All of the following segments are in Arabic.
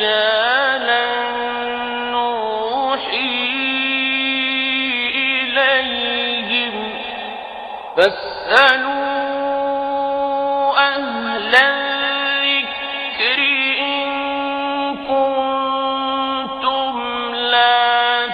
رجالا نوحي إليهم فاسألوا أهل الذكر إن كنتم لا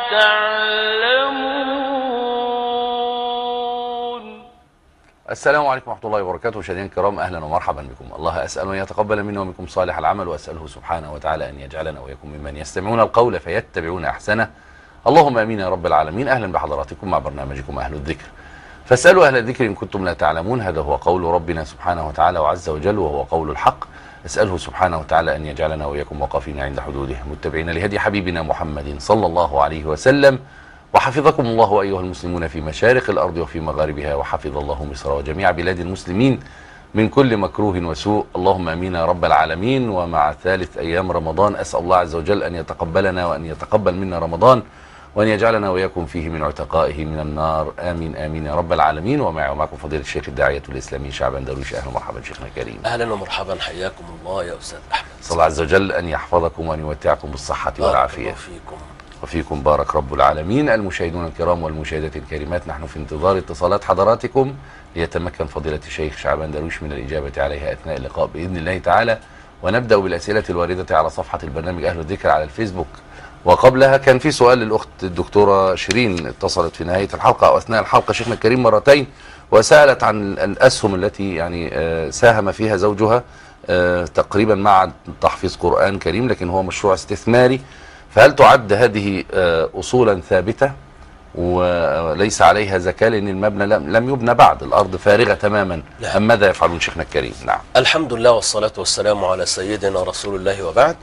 تعلمون. السلام عليكم ورحمة الله وبركاته. مشاهدينا الكرام، أهلا ومرحبا بكم. الله أسأل أن يتقبل منا ومنكم صالح العمل، وأسأله سبحانه وتعالى أن يجعلنا وإياكم ممن يستمعون القول فيتبعون أحسنه. اللهم آمين يا رب العالمين. أهلا بحضراتكم مع برنامجكم أهل الذكر. فاسألوا أهل الذكر إن كنتم لا تعلمون. هذا هو قول ربنا سبحانه وتعالى وعز وجل، وهو قول الحق. أسأله سبحانه وتعالى أن يجعلنا وإياكم واقفين عند حدوده متبعين لهدي حبيبنا محمد صلى الله عليه وسلم. وحفظكم الله أيها المسلمون في مشارق الأرض وفي مغاربها، وحفظ الله مصر وجميع بلاد المسلمين من كل مكروه وسوء. اللهم آمين يا رب العالمين. ومع ثالث أيام رمضان أسأل الله عز وجل أن يتقبلنا وأن يتقبل منا رمضان، وأن يجعلنا وإياكم فيه من عتقائه من النار. آمين آمين يا رب العالمين. ومعي ومعكم فضيلة الشيخ الداعية الإسلامي شعبان درويش. أهلا ومرحبا شيخنا الكريم. أهلا ومرحبا، حياكم الله يا أستاذ أحمد. صلى الله عز وجل أن يحفظكم وأن يمتعكم بالصحة والعافية. وفيكم بارك رب العالمين. المشاهدون الكرام والمشاهدات الكريمات، نحن في انتظار اتصالات حضراتكم ليتمكن فضيلة الشيخ شعبان درويش من الإجابة عليها أثناء اللقاء بإذن الله تعالى. ونبدأ بالأسئلة الواردة على صفحة البرنامج أهل الذكر على الفيسبوك. وقبلها كان في سؤال للأخت الدكتورة شيرين، اتصلت في نهاية الحلقة أو أثناء الحلقة شيخنا الكريم مرتين، وسألت عن الأسهم التي ساهم فيها زوجها تقريبا مع تحفيظ قرآن كريم، لكن هو مشروع استثماري. فهل تعد هذه أصولا ثابتة وليس عليها زكاة، لأن المبنى لم يبنى بعد، الأرض فارغة تماما؟ أم ماذا يفعلون شيخنا الكريم؟ نعم. الحمد لله والصلاة والسلام على سيدنا رسول الله وبعد.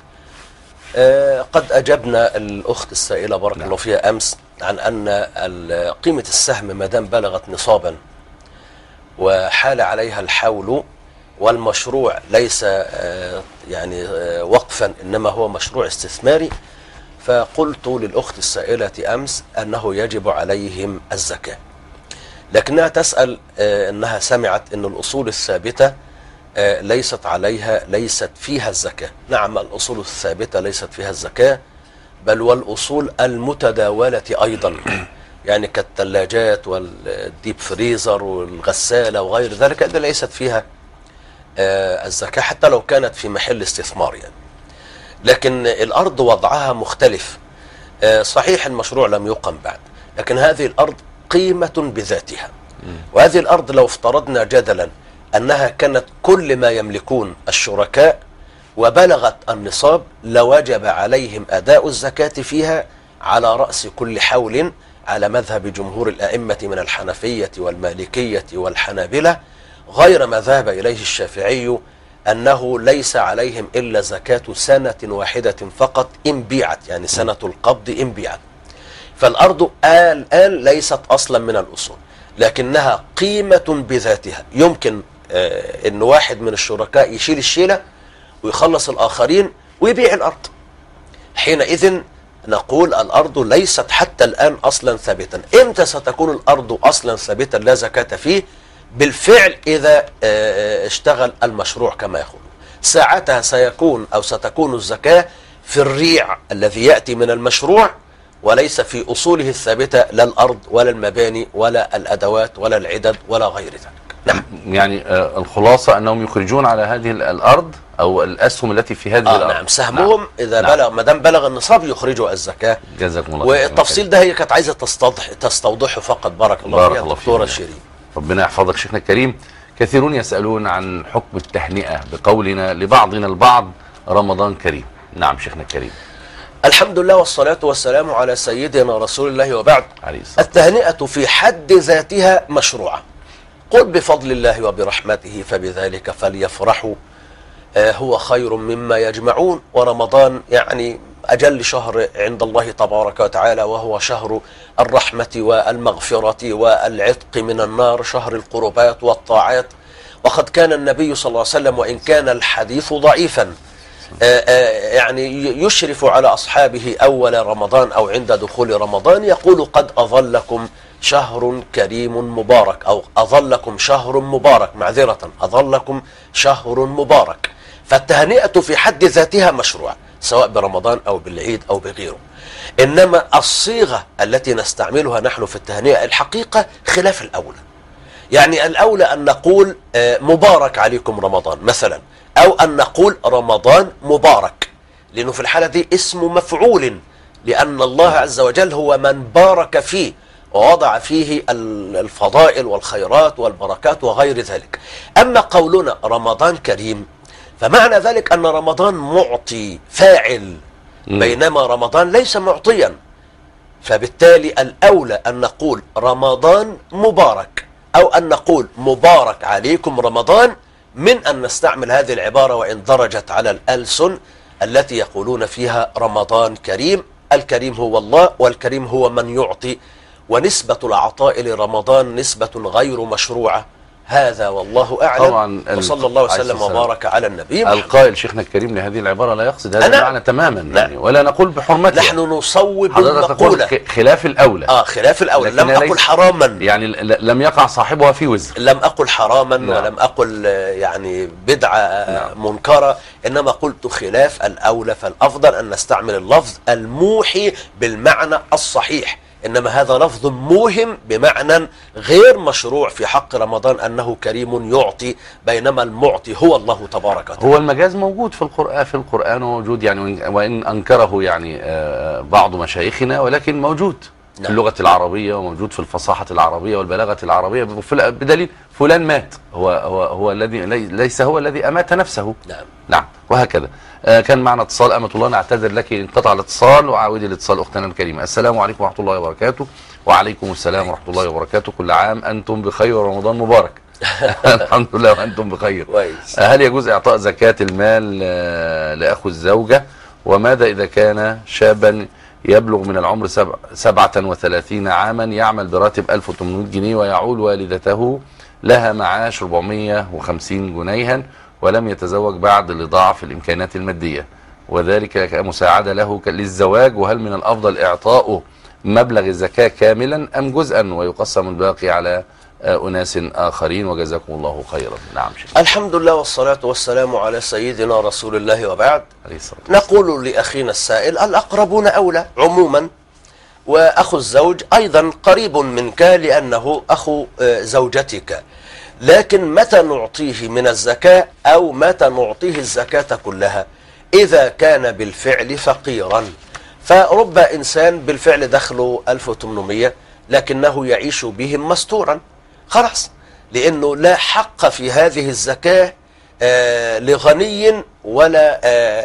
قد أجبنا الأخت السائلة بارك الله فيها أمس عن أن قيمة السهم ما دام بلغت نصابا وحال عليها الحول، والمشروع ليس يعني وقفا إنما هو مشروع استثماري، فقلت للأخت السائلة أمس أنه يجب عليهم الزكاة. لكنها تسأل أنها سمعت أن الأصول الثابتة ليست فيها الزكاة. نعم، الأصول الثابتة ليست فيها الزكاة، بل والأصول المتداولة أيضا، يعني كالثلاجات والديب فريزر والغسالة وغير ذلك، هذه ليست فيها الزكاة حتى لو كانت في محل استثمار يعني. لكن الأرض وضعها مختلف. صحيح المشروع لم يقم بعد، لكن هذه الأرض قيمة بذاتها. وهذه الأرض لو افترضنا جدلا أنها كانت كل ما يملكون الشركاء وبلغت النصاب، لوجب عليهم أداء الزكاة فيها على رأس كل حول، على مذهب جمهور الأئمة من الحنفية والمالكية والحنابلة، غير ما ذهب إليه الشافعي أنه ليس عليهم إلا زكاة سنة واحدة فقط إن بيعت، يعني سنة القبض إن بيعت. فالأرض الآن ليست أصلا من الأصول، لكنها قيمة بذاتها. يمكن أن واحد من الشركاء يشيل الشيلة ويخلص الآخرين ويبيع الأرض. حينئذ نقول الأرض ليست حتى الآن أصلا ثابتا. إمتى ستكون الأرض أصلا ثابتا لا زكاة فيه؟ بالفعل إذا اشتغل المشروع كما يقول، ساعتها ستكون الزكاة في الريع الذي يأتي من المشروع، وليس في أصوله الثابتة، لا الأرض ولا المباني ولا الأدوات ولا العدد ولا غير ذلك. نعم. يعني الخلاصة أنهم يخرجون على هذه الأرض أو الأسهم التي في هذه الأرض. نعم، سهمهم إذا بلغ، ما دام بلغ النصاب يخرجوا الزكاة. جزاكم الله. والتفصيل ده هي كانت عايزة تستوضحه فقط. بارك الله فيها دكتورة شيرين. ربنا يحفظك شيخنا الكريم. كثيرون يسألون عن حكم التهنئة بقولنا لبعضنا البعض رمضان كريم. نعم شيخنا الكريم. الحمد لله والصلاة والسلام على سيدنا رسول الله وبعد. التهنئة في حد ذاتها مشروعة. قل بفضل الله وبرحمته فبذلك فليفرحوا هو خير مما يجمعون. ورمضان يعني أجل شهر عند الله تبارك وتعالى، وهو شهر الرحمة والمغفرة والعتق من النار، شهر القربات والطاعات. وقد كان النبي صلى الله عليه وسلم، وإن كان الحديث ضعيفا، يعني يشرف على أصحابه أول رمضان أو عند دخول رمضان، يقول قد أظلكم شهر كريم مبارك، أو أظلكم شهر مبارك، معذرة، أظلكم شهر مبارك. فالتهنئة في حد ذاتها مشروع، سواء برمضان أو بالعيد أو بغيره. إنما الصيغة التي نستعملها نحن في التهنئة الحقيقة خلاف الأولى. يعني الأولى أن نقول مبارك عليكم رمضان مثلا، أو أن نقول رمضان مبارك، لأنه في الحالة دي اسم مفعول، لأن الله عز وجل هو من بارك فيه ووضع فيه الفضائل والخيرات والبركات وغير ذلك. أما قولنا رمضان كريم فمعنى ذلك أن رمضان معطي فاعل، بينما رمضان ليس معطيا. فبالتالي الأولى أن نقول رمضان مبارك، أو أن نقول مبارك عليكم رمضان، من أن نستعمل هذه العبارة وإن درجت على الألسن التي يقولون فيها رمضان كريم. الكريم هو الله، والكريم هو من يعطي، ونسبة العطاء لرمضان نسبة غير مشروعة. هذا والله أعلم. طبعا وصلى الله وسلم وبارك على النبي محمد. القائل شيخنا الكريم لهذه العبارة لا يقصد هذا المعنى تماما، يعني ولا نقول بحرمتها. نحن نصوب حضرتك المقولة تقول خلاف الأولى. خلاف الأولى. لم أقل حراما، يعني لم يقع صاحبها في وزر. لم أقل حراما ولم أقل يعني بدعة منكرة، إنما قلت خلاف الأولى. فالأفضل أن نستعمل اللفظ الموحي بالمعنى الصحيح، إنما هذا لفظ موهم بمعنى غير مشروع في حق رمضان، أنه كريم يعطي، بينما المعطي هو الله تبارك وتعالى. هو المجاز موجود في القرآن وموجود، يعني وإن أنكره يعني بعض مشايخنا، ولكن موجود في اللغة العربية، وموجود في الفصاحة العربية والبلاغة العربية، بدليل فلان مات، هو الذي ليس هو الذي أمات نفسه. نعم وهكذا. كان معنا اتصال أمة الله، نعتذر لك انقطع الاتصال، وعاودي الاتصال أختنا الكريمة. السلام عليكم ورحمة الله وبركاته. وعليكم السلام ورحمة الله وبركاته. كل عام أنتم بخير ورمضان مبارك. الحمد لله وأنتم بخير. هل يجوز إعطاء زكاة المال لأخو الزوجة؟ وماذا إذا كان شابا يبلغ من العمر 37 عاما، يعمل براتب 1800 جنيه، ويعول والدته لها معاش 450 جنيها، ولم يتزوج بعد لضعف الإمكانات المادية، وذلك كمساعدة له للزواج؟ وهل من الأفضل إعطاؤه مبلغ الزكاة كاملا أم جزءا ويقسم الباقي على أناس آخرين؟ وجزاكم الله خيرا. نعم شيخ. الحمد لله والصلاة والسلام على سيدنا رسول الله، وبعد. نقول لأخينا السائل الأقربون أولى عموما، وأخو الزوج أيضا قريب منك لأنه أخو زوجتك، لكن متى نعطيه من الزكاة أو متى نعطيه الزكاة كلها؟ إذا كان بالفعل فقيرا، فرب إنسان بالفعل دخله 1800 لكنه يعيش بهم مستورا، خلاص، لأنه لا حق في هذه الزكاة لغني ولا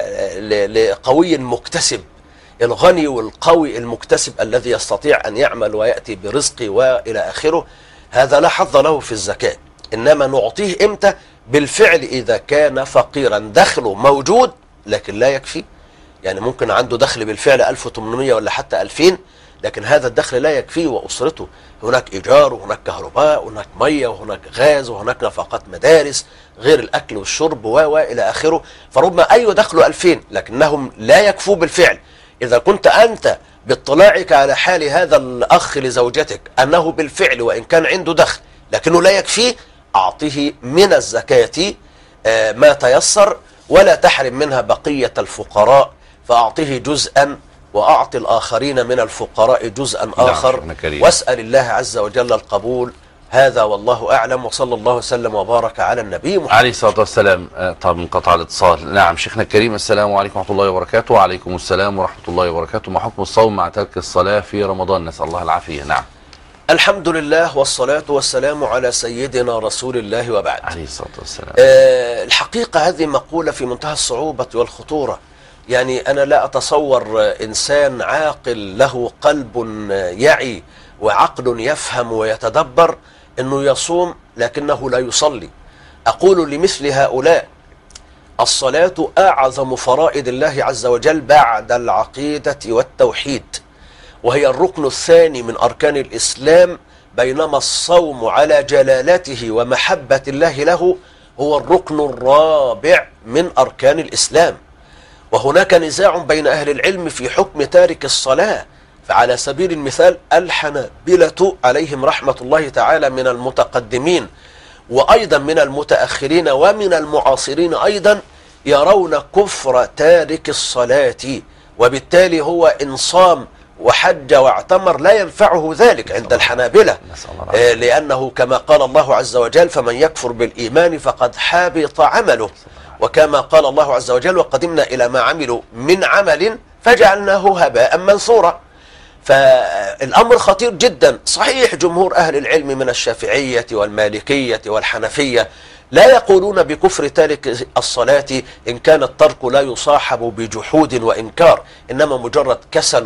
لقوي مكتسب. الغني والقوي المكتسب الذي يستطيع أن يعمل ويأتي برزقه وإلى آخره، هذا لا حظ له في الزكاة. إنما نعطيه إمتى؟ بالفعل إذا كان فقيرا، دخله موجود لكن لا يكفي. يعني ممكن عنده دخل بالفعل 1800 ولا حتى 2000، لكن هذا الدخل لا يكفيه وأسرته، هناك إيجار وهناك كهرباء وهناك مية وهناك غاز وهناك نفقات مدارس غير الأكل والشرب وإلى آخره. فربما أي دخله 2000 لكنهم لا يكفوا بالفعل. إذا كنت أنت باطلاعك على حال هذا الأخ لزوجتك أنه بالفعل وإن كان عنده دخل لكنه لا يكفيه، أعطيه من الزكاة ما تيسر، ولا تحرم منها بقية الفقراء، فأعطيه جزءا وأعطي الآخرين من الفقراء جزءا آخر، واسأل الله عز وجل القبول. هذا والله أعلم، وصلى الله وسلم وبارك على النبي محمد عليه الصلاة والسلام. طب انقطع الاتصال. نعم شيخنا الكريم، السلام عليكم ورحمة الله وبركاته. وعليكم السلام ورحمة الله وبركاته. ما حكم الصوم مع ترك الصلاة في رمضان؟ نسأل الله العافية. نعم. الحمد لله والصلاة والسلام على سيدنا رسول الله، وبعد. عليه الصلاة والسلام. الحقيقة هذه مقولة في منتهى الصعوبة والخطورة. يعني أنا لا أتصور إنسان عاقل له قلب يعي وعقل يفهم ويتدبر أنه يصوم لكنه لا يصلي. أقول لمثل هؤلاء الصلاة أعظم فرائض الله عز وجل بعد العقيدة والتوحيد، وهي الركن الثاني من أركان الإسلام، بينما الصوم على جلالته ومحبة الله له هو الركن الرابع من أركان الإسلام. وهناك نزاع بين أهل العلم في حكم تارك الصلاة، فعلى سبيل المثال الحنابلة عليهم رحمة الله تعالى من المتقدمين وأيضا من المتأخرين ومن المعاصرين أيضا يرون كفر تارك الصلاة، وبالتالي هو إن صام وحج واعتمر لا ينفعه ذلك عند الحنابلة، لأنه كما قال الله عز وجل فمن يكفر بالإيمان فقد حبط عمله، وكما قال الله عز وجل وقدمنا إلى ما عملوا من عمل فجعلناه هباء منثورا. فالأمر خطير جدا. صحيح جمهور أهل العلم من الشافعية والمالكية والحنفية لا يقولون بكفر تارك الصلاة إن كان الترك لا يصاحب بجحود وإنكار، إنما مجرد كسل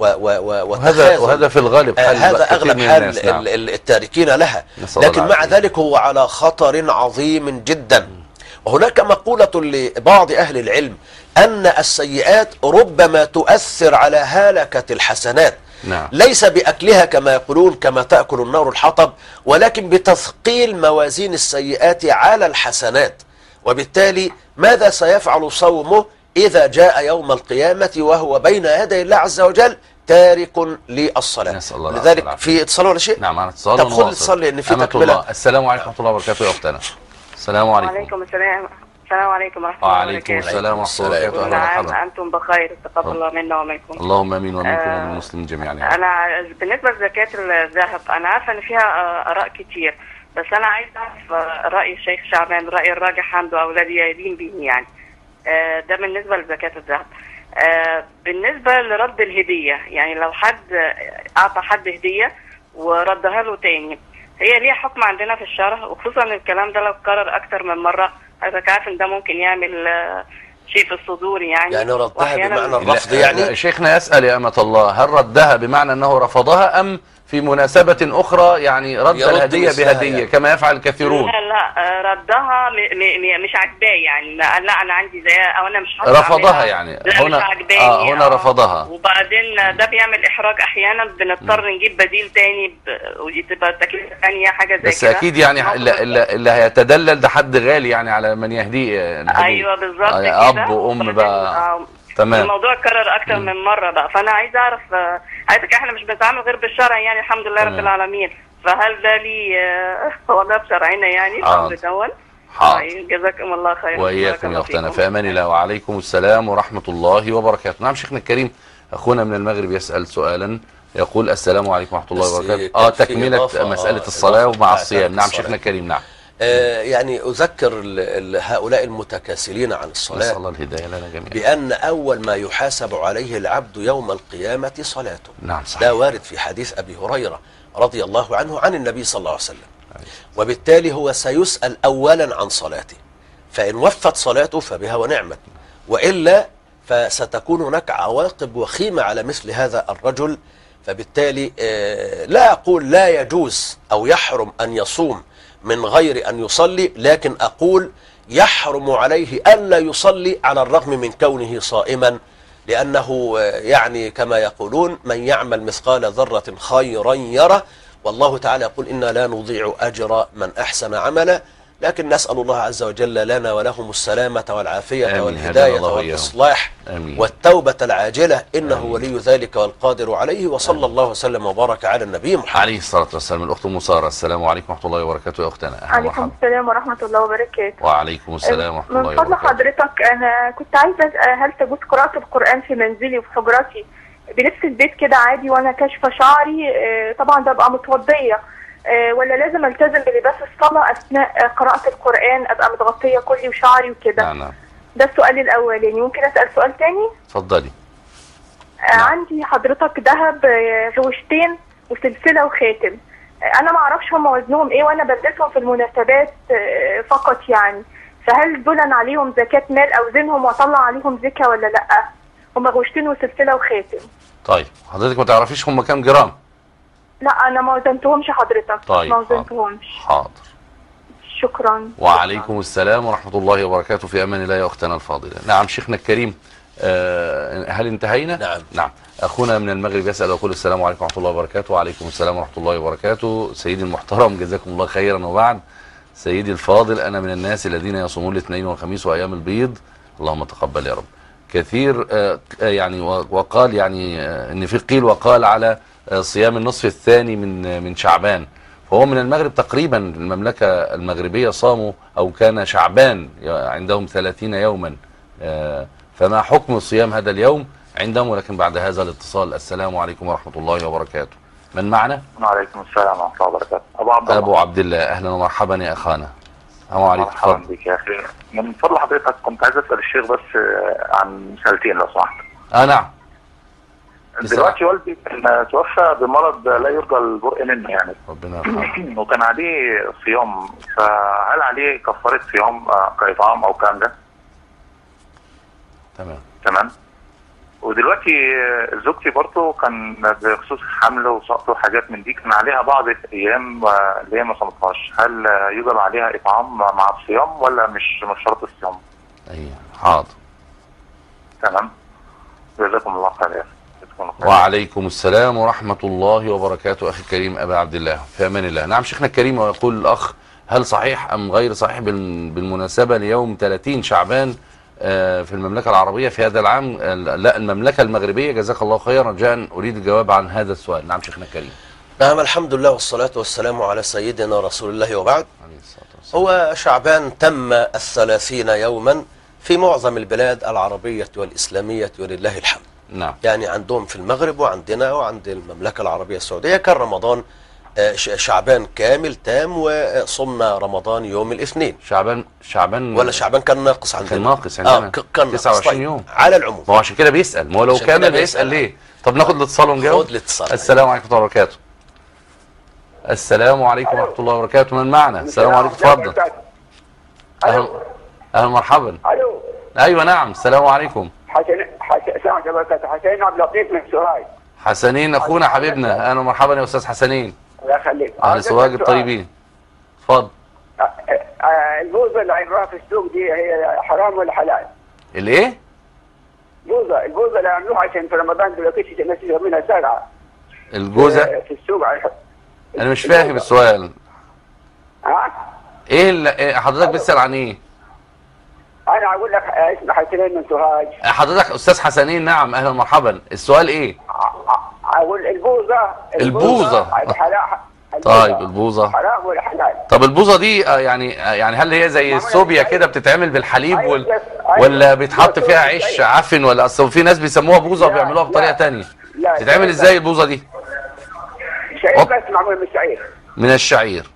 وتخاذل، وهذا في الغالب حال هذا أغلب حال الناس. نعم. التاركين لها. لكن مع ذلك هو على خطر عظيم جدا. وهناك مقولة لبعض أهل العلم أن السيئات ربما تؤثر على هلكة الحسنات. نعم. ليس بأكلها كما يقولون كما تأكل النار الحطب، ولكن بتثقيل موازين السيئات على الحسنات. وبالتالي ماذا سيفعل صومه إذا جاء يوم القيامة وهو بين يدي الله عز وجل تارك للصلاة؟ لذلك في اتصال ولا شيء؟ نعم، اتصال. طب خذ اتصال لأن في تكملة. السلام عليكم ورحمة الله وبركاته يا أختنا. السلام عليكم. وعليكم السلام. السلام عليكم ورحمة الله وبركاته. وعليكم السلام ورحمة الله وبركاته. كل عام أنتم بخير، تقبل الله منا ومنكم. اللهم امين ومنكم ومن المسلمين جميعا. أنا بالنسبة لزكاة الذهب أنا عارفة إن فيها آراء كتير، بس أنا عايز أعرف رأي الشيخ شعبان، رأي الراجح عنده أو الذي يدين به يعني. ده بالنسبة لزكاة الذهب. بالنسبة لرد الهدية، يعني لو حد أعطى حد هدية وردها له تاني، هي ليها حكم عندنا في الشرع؟ وخصوصا الكلام ده لو اتكرر أكتر من مرة، حضرتك عارف إن ده ممكن يعمل شيء في الصدور يعني ردها بمعنى الرفض يعني. شيخنا يسأل يا أمة الله، هل ردها بمعنى أنه رفضها أم في مناسبة أخرى يعني رد الهدية بهدية يعني كما يفعل الكثيرون؟ لا ردها مش عجباه يعني، لا أنا عندي زيها أو أنا مش رفضها يعني هنا رفضها. وبعدين ده بيعمل إحراج أحيانا، بنضطر نجيب بديل تاني ودي تبقى تكلفة ثانية حاجة زي كده. بس أكيد يعني اللي هيتدلل ده حد غالي يعني على من يهديه. أيوه بالظبط كده. أب وأم بقى. تمام. الموضوع اتكرر اكتر من مره بقى، فانا عايز اعرف حضرتك احنا مش بنتعامل غير بالشرع يعني الحمد لله رب العالمين، فهل ده لي هو ده بشرعنا يعني الامر دون؟ جزاكم الله خير. واياكم يا اختنا، في امان الله. وعليكم السلام ورحمه الله وبركاته. نعم شيخنا الكريم، اخونا من المغرب يسال سؤالا يقول السلام عليكم ورحمه الله وبركاته. تكمله مساله الصلاه ومع الصيام. نعم شيخنا الكريم. نعم. يعني أذكر هؤلاء المتكاسلين عن الصلاة، نسأل الله الهداية لنا جميعا، بأن أول ما يحاسب عليه العبد يوم القيامة صلاته. نعم صحيح. ده وارد في حديث أبي هريرة رضي الله عنه عن النبي صلى الله عليه وسلم. وبالتالي هو سيسأل أولا عن صلاته، فإن وفت صلاته فبها ونعمت، وإلا فستكون هناك عواقب وخيمة على مثل هذا الرجل. فبالتالي لا أقول لا يجوز أو يحرم أن يصوم من غير أن يصلي، لكن أقول يحرم عليه ألا يصلي على الرغم من كونه صائما، لأنه يعني كما يقولون من يعمل مثقال ذرة خيرا يره، والله تعالى يقول إنا لا نضيع أجر من أحسن عملا. لكن نسأل الله عز وجل لنا ولهم السلامة والعافية والهداية والإصلاح والتوبة العاجلة، إنه ولي ذلك والقادر عليه. وصلى الله وسلم وبارك على النبي محمد عليه الصلاة والسلام. الأخت مسارة، السلام عليكم ورحمة الله وبركاته يا أختنا. عليكم السلام ورحمة الله وبركاته. وعليكم السلام ورحمة الله وبركاته. من فضل حضرتك أنا كنت عايزة هل تجوز قراءة القرآن في منزلي وفي حجرتي بنفس البيت كده عادي وأنا كاشفة شعري؟ طبعا ببقى متوضية، ولا لازم التزم بلباس الصلاة أثناء قراءة القرآن أبقى متغطية كلي وشعري وكده؟ نعم. ده السؤال الأولاني. ممكن أسأل سؤال تاني؟ اتفضلي. عندي حضرتك ذهب غوشتين وسلسلة وخاتم، أنا ما أعرفش هم وزنهم إيه وأنا بلبسهم في المناسبات فقط يعني، فهل دول عليهم زكاة مال أو زنهم وأطلع عليهم زكاة ولا لأ؟ هم غوشتين وسلسلة وخاتم. طيب حضرتك ما تعرفيش هم كام جرام؟ لا أنا ما وزنتهمش حضرتك. طيب ما وزنتهمش. حاضر. شكرا. وعليكم السلام ورحمة الله وبركاته، في أمان الله يا أختنا الفاضلة. نعم شيخنا الكريم، هل انتهينا؟ نعم. أخونا من المغرب يسأل ويقول السلام عليكم ورحمة الله وبركاته. وعليكم السلام ورحمة الله وبركاته. سيدي المحترم جزاكم الله خيرا. وبعد سيدي الفاضل، أنا من الناس الذين يصومون الاثنين والخميس وأيام البيض، اللهم تقبل يا رب. كثير يعني وقال يعني ان في قيل وقال على صيام النصف الثاني من شعبان، فهو من المغرب تقريبا المملكة المغربية صاموا أو كان شعبان عندهم 30 يوما. فما حكم صيام هذا اليوم عندهم؟ ولكن بعد هذا الاتصال. السلام عليكم ورحمة الله وبركاته. من معنا؟ وعليكم السلام ورحمة الله وبركاته. أبو عبد الله. أبو عبد الله، أهلا ومرحبا يا أخانا. السلام عليكم. مرحبا بك يا أخي. من فضل حضرتك كنت عايز أسأل الشيخ بس عن مسألتين لو سمحت. نعم. دلوقتي والدي كان توفى بمرض لا يرجى البرء منه يعني. ربنا يرحمه. وكان عليه صيام، فهل عليه كفارة صيام كإطعام أو كلام ده؟ تمام. ودلوقتي زوجتي برضه كان بخصوص حمل وسقط وحاجات من دي كان عليها بعض الايام اللي هي ما صامتهاش، هل يوجب عليها اطعام مع الصيام ولا مش شرط الصيام؟ ايوه حاضر. تمام. جزاكم الله خير. وعليكم السلام ورحمة الله وبركاته. أخي الكريم أبا عبد الله، في أمان الله. نعم شيخنا الكريم. ويقول الأخ: هل صحيح أم غير صحيح بالمناسبة ليوم 30 شعبان في المملكة العربية في هذا العام؟ لا، المملكة المغربية. جزاك الله خيرا. رجاء أريد الجواب عن هذا السؤال. نعم شيخنا الكريم. نعم، الحمد لله والصلاة والسلام على سيدنا رسول الله وبعد. هو شعبان تم 30 يوما في معظم البلاد العربية والإسلامية ولله الحمد. نعم. يعني عندهم في المغرب وعندنا وعند المملكة العربية السعودية كان رمضان شعبان كامل تام، وصمنا رمضان يوم الاثنين. شعبان ولا شعبان كان ناقص عندنا؟ كان ناقص عندنا. كان 29 يوم على العموم. ما هو عشان كده بيسأل. ما هو لو كامل بيسأل ليه؟ طب ناخد الاتصال ونجاوب. خد الاتصال. السلام عليكم ورحمة الله وبركاته. السلام عليكم ورحمة الله وبركاته. من معنا؟ السلام عليكم. اتفضل. اهلا مرحبا. الو. ايوه نعم. السلام عليكم. حسين عبد اللطيف من سوهاج. حسنين اخونا حبيبنا. اهلا ومرحبا يا استاذ حسنين. الله يخليك. اهل سوهاج الطيبين. اتفضل. البوظه اللي عملوها في السوق دي هي حرام ولا حلال؟ الايه؟ البوظه اللي عملوها عشان في رمضان دلوقتي الناس منها سرعه. الجوزه في السوق. انا مش فاهم السؤال. ايه اللي حضرتك بتسأل عن ايه؟ انا اقول لك اسمي حسنين من سوهاج. حضرتك استاذ حسنين. نعم اهلا ومرحبا. السؤال ايه؟ اقول البوظه طيب البوظه حرام ولا حلال؟ طب البوظه دي يعني هل هي زي السوبيا كده بتتعمل بالحليب ولا بيتحط فيها عيش عفن؟ ولا اصل في ناس بيسموها بوظه وبيعملوها بطريقه ثانيه. بتتعمل ازاي البوظه دي؟ شعير بس، معمول من الشعير. من الشعير.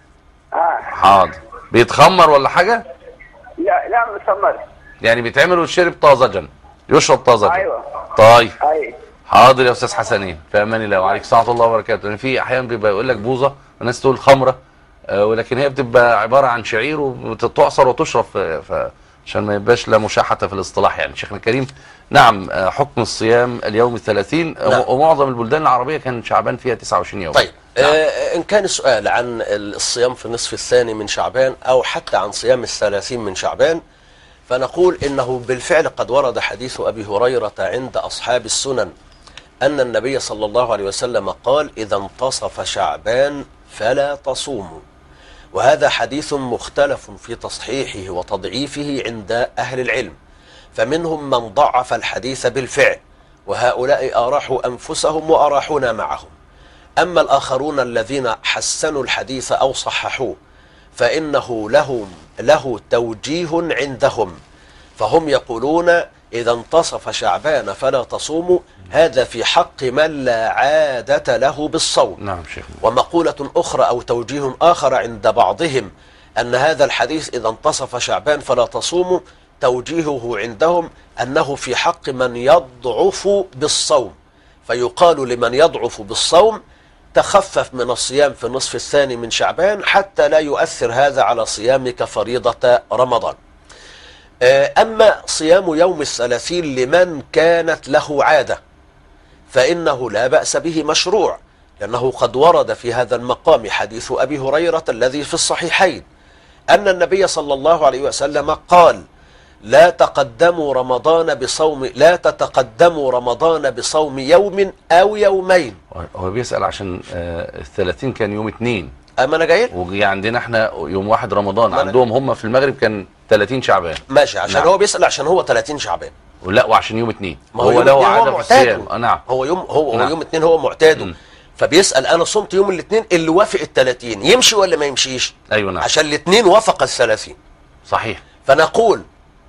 حاضر. بيتخمر ولا حاجه؟ لا ما بيتخمرش. يعني بيتعمل ويتشرب طازجا، يشرب طازجا. ايوه. طيب. ايوه. حاضر يا استاذ حسنين. في امان الله. وعليكم السلام ورحمه الله وبركاته. يعني في احيانا بيبقى يقول لك بوظه والناس تقول خمره، ولكن هي بتبقى عباره عن شعير وبتتعصر وتشرب عشان ما يبقاش لا مشاحه في الاصطلاح يعني. شيخنا الكريم، نعم حكم الصيام اليوم 30. نعم. ومعظم البلدان العربيه كان شعبان فيها 29 يوم. طيب. نعم. إن كان السؤال عن الصيام في النصف الثاني من شعبان أو حتى عن صيام 30 من شعبان، فنقول إنه بالفعل قد ورد حديث أبي هريرة عند أصحاب السنن أن النبي صلى الله عليه وسلم قال: إذا انتصف شعبان فلا تصوموا. وهذا حديث مختلف في تصحيحه وتضعيفه عند أهل العلم، فمنهم من ضعف الحديث بالفعل، وهؤلاء أراحوا أنفسهم وأراحونا معهم. أما الآخرون الذين حسنوا الحديث أو صححوه فإنه له توجيه عندهم، فهم يقولون: إذا انتصف شعبان فلا تصوموا. هذا في حق من لا عادة له بالصوم. نعم شيخ. ومقولة أخرى أو توجيه آخر عند بعضهم أن هذا الحديث إذا انتصف شعبان فلا تصوموا توجيهه عندهم أنه في حق من يضعف بالصوم، فيقال لمن يضعف بالصوم: تخفف من الصيام في النصف الثاني من شعبان حتى لا يؤثر هذا على صيامك فريضة رمضان. أما صيام يوم 30 لمن كانت له عادة فإنه لا بأس به، مشروع، لأنه قد ورد في هذا المقام حديث أبي هريرة الذي في الصحيحين أن النبي صلى الله عليه وسلم قال: لا تتقدموا رمضان بصوم يوم أو يومين. هو بيسأل عشان 30 كان يوم 2. أما أنا جاي وجي عندنا احنا يوم 1 رمضان، عندهم هم في المغرب كان 30 شعبان. ماشي، عشان نعم. هو بيسأل عشان هو 30 شعبان. ولا وعشان يوم 2 هو له عادة في الصيام. نعم. هو يوم 2 هو معتاده. فبيسأل انا صمت يوم الاثنين اللي وافق ال30 يمشي ولا ما يمشيش؟ ايوه نعم عشان الاثنين وافق ال30. صحيح. فنقول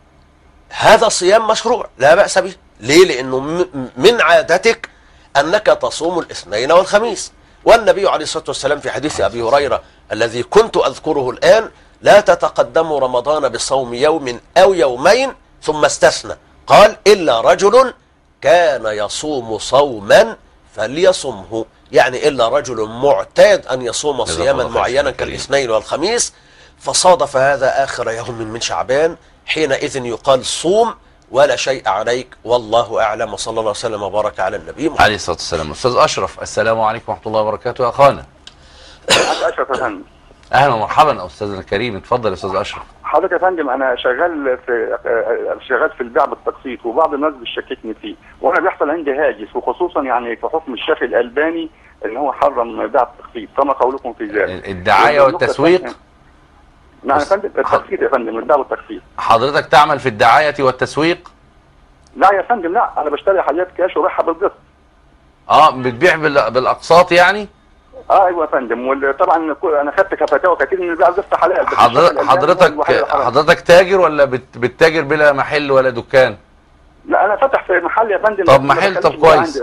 هذا صيام مشروع لا بأس به. ليه؟ لأنه من عادتك أنك تصوم الاثنين والخميس، والنبي عليه الصلاة والسلام في حديث أبي هريرة الذي كنت أذكره الآن: لا تتقدموا رمضان بصوم يوم أو يومين، ثم استثنى قال: إلا رجل كان يصوم صوما فليصمه، يعني إلا رجل معتاد أن يصوم صياما معينا كالاثنين والخميس، فصادف هذا آخر يوم من شعبان، حينئذ يقال صوم ولا شيء عليك، والله أعلم، وصلى الله وسلم وبارك على النبي محمد عليه الصلاة والسلام. أستاذ أشرف، السلام عليكم ورحمة الله وبركاته يا أخانا. أشرف يا فندم. أهلا ومرحبا أستاذنا الكريم، اتفضل يا أستاذ أشرف. حضرتك يا فندم أنا شغال في البيع بالتقسيط، وبعض الناس بتشككني فيه، وأنا بيحصل عندي هاجس، وخصوصا يعني في حكم الشيخ الألباني إن هو حرم بيع التقسيط، فما قولكم في ذلك؟ الدعاية والتسويق. نعم يا فندم، التقسيط يا فندم، البيع والتقسيط. حضرتك تعمل في الدعاية والتسويق؟ لا يا فندم، لا، أنا بشتري حاجات كاش وبيعها بالقسط. بتبيع بالأقساط يعني؟ ايوه يا فندم، وطبعا انا خدت كفتاوى كتير ان البيع بالقسط حلال. حضرتك تاجر ولا بتتاجر بلا محل ولا دكان؟ لا انا فاتح في محل يا فندم. طب محل، طب كويس.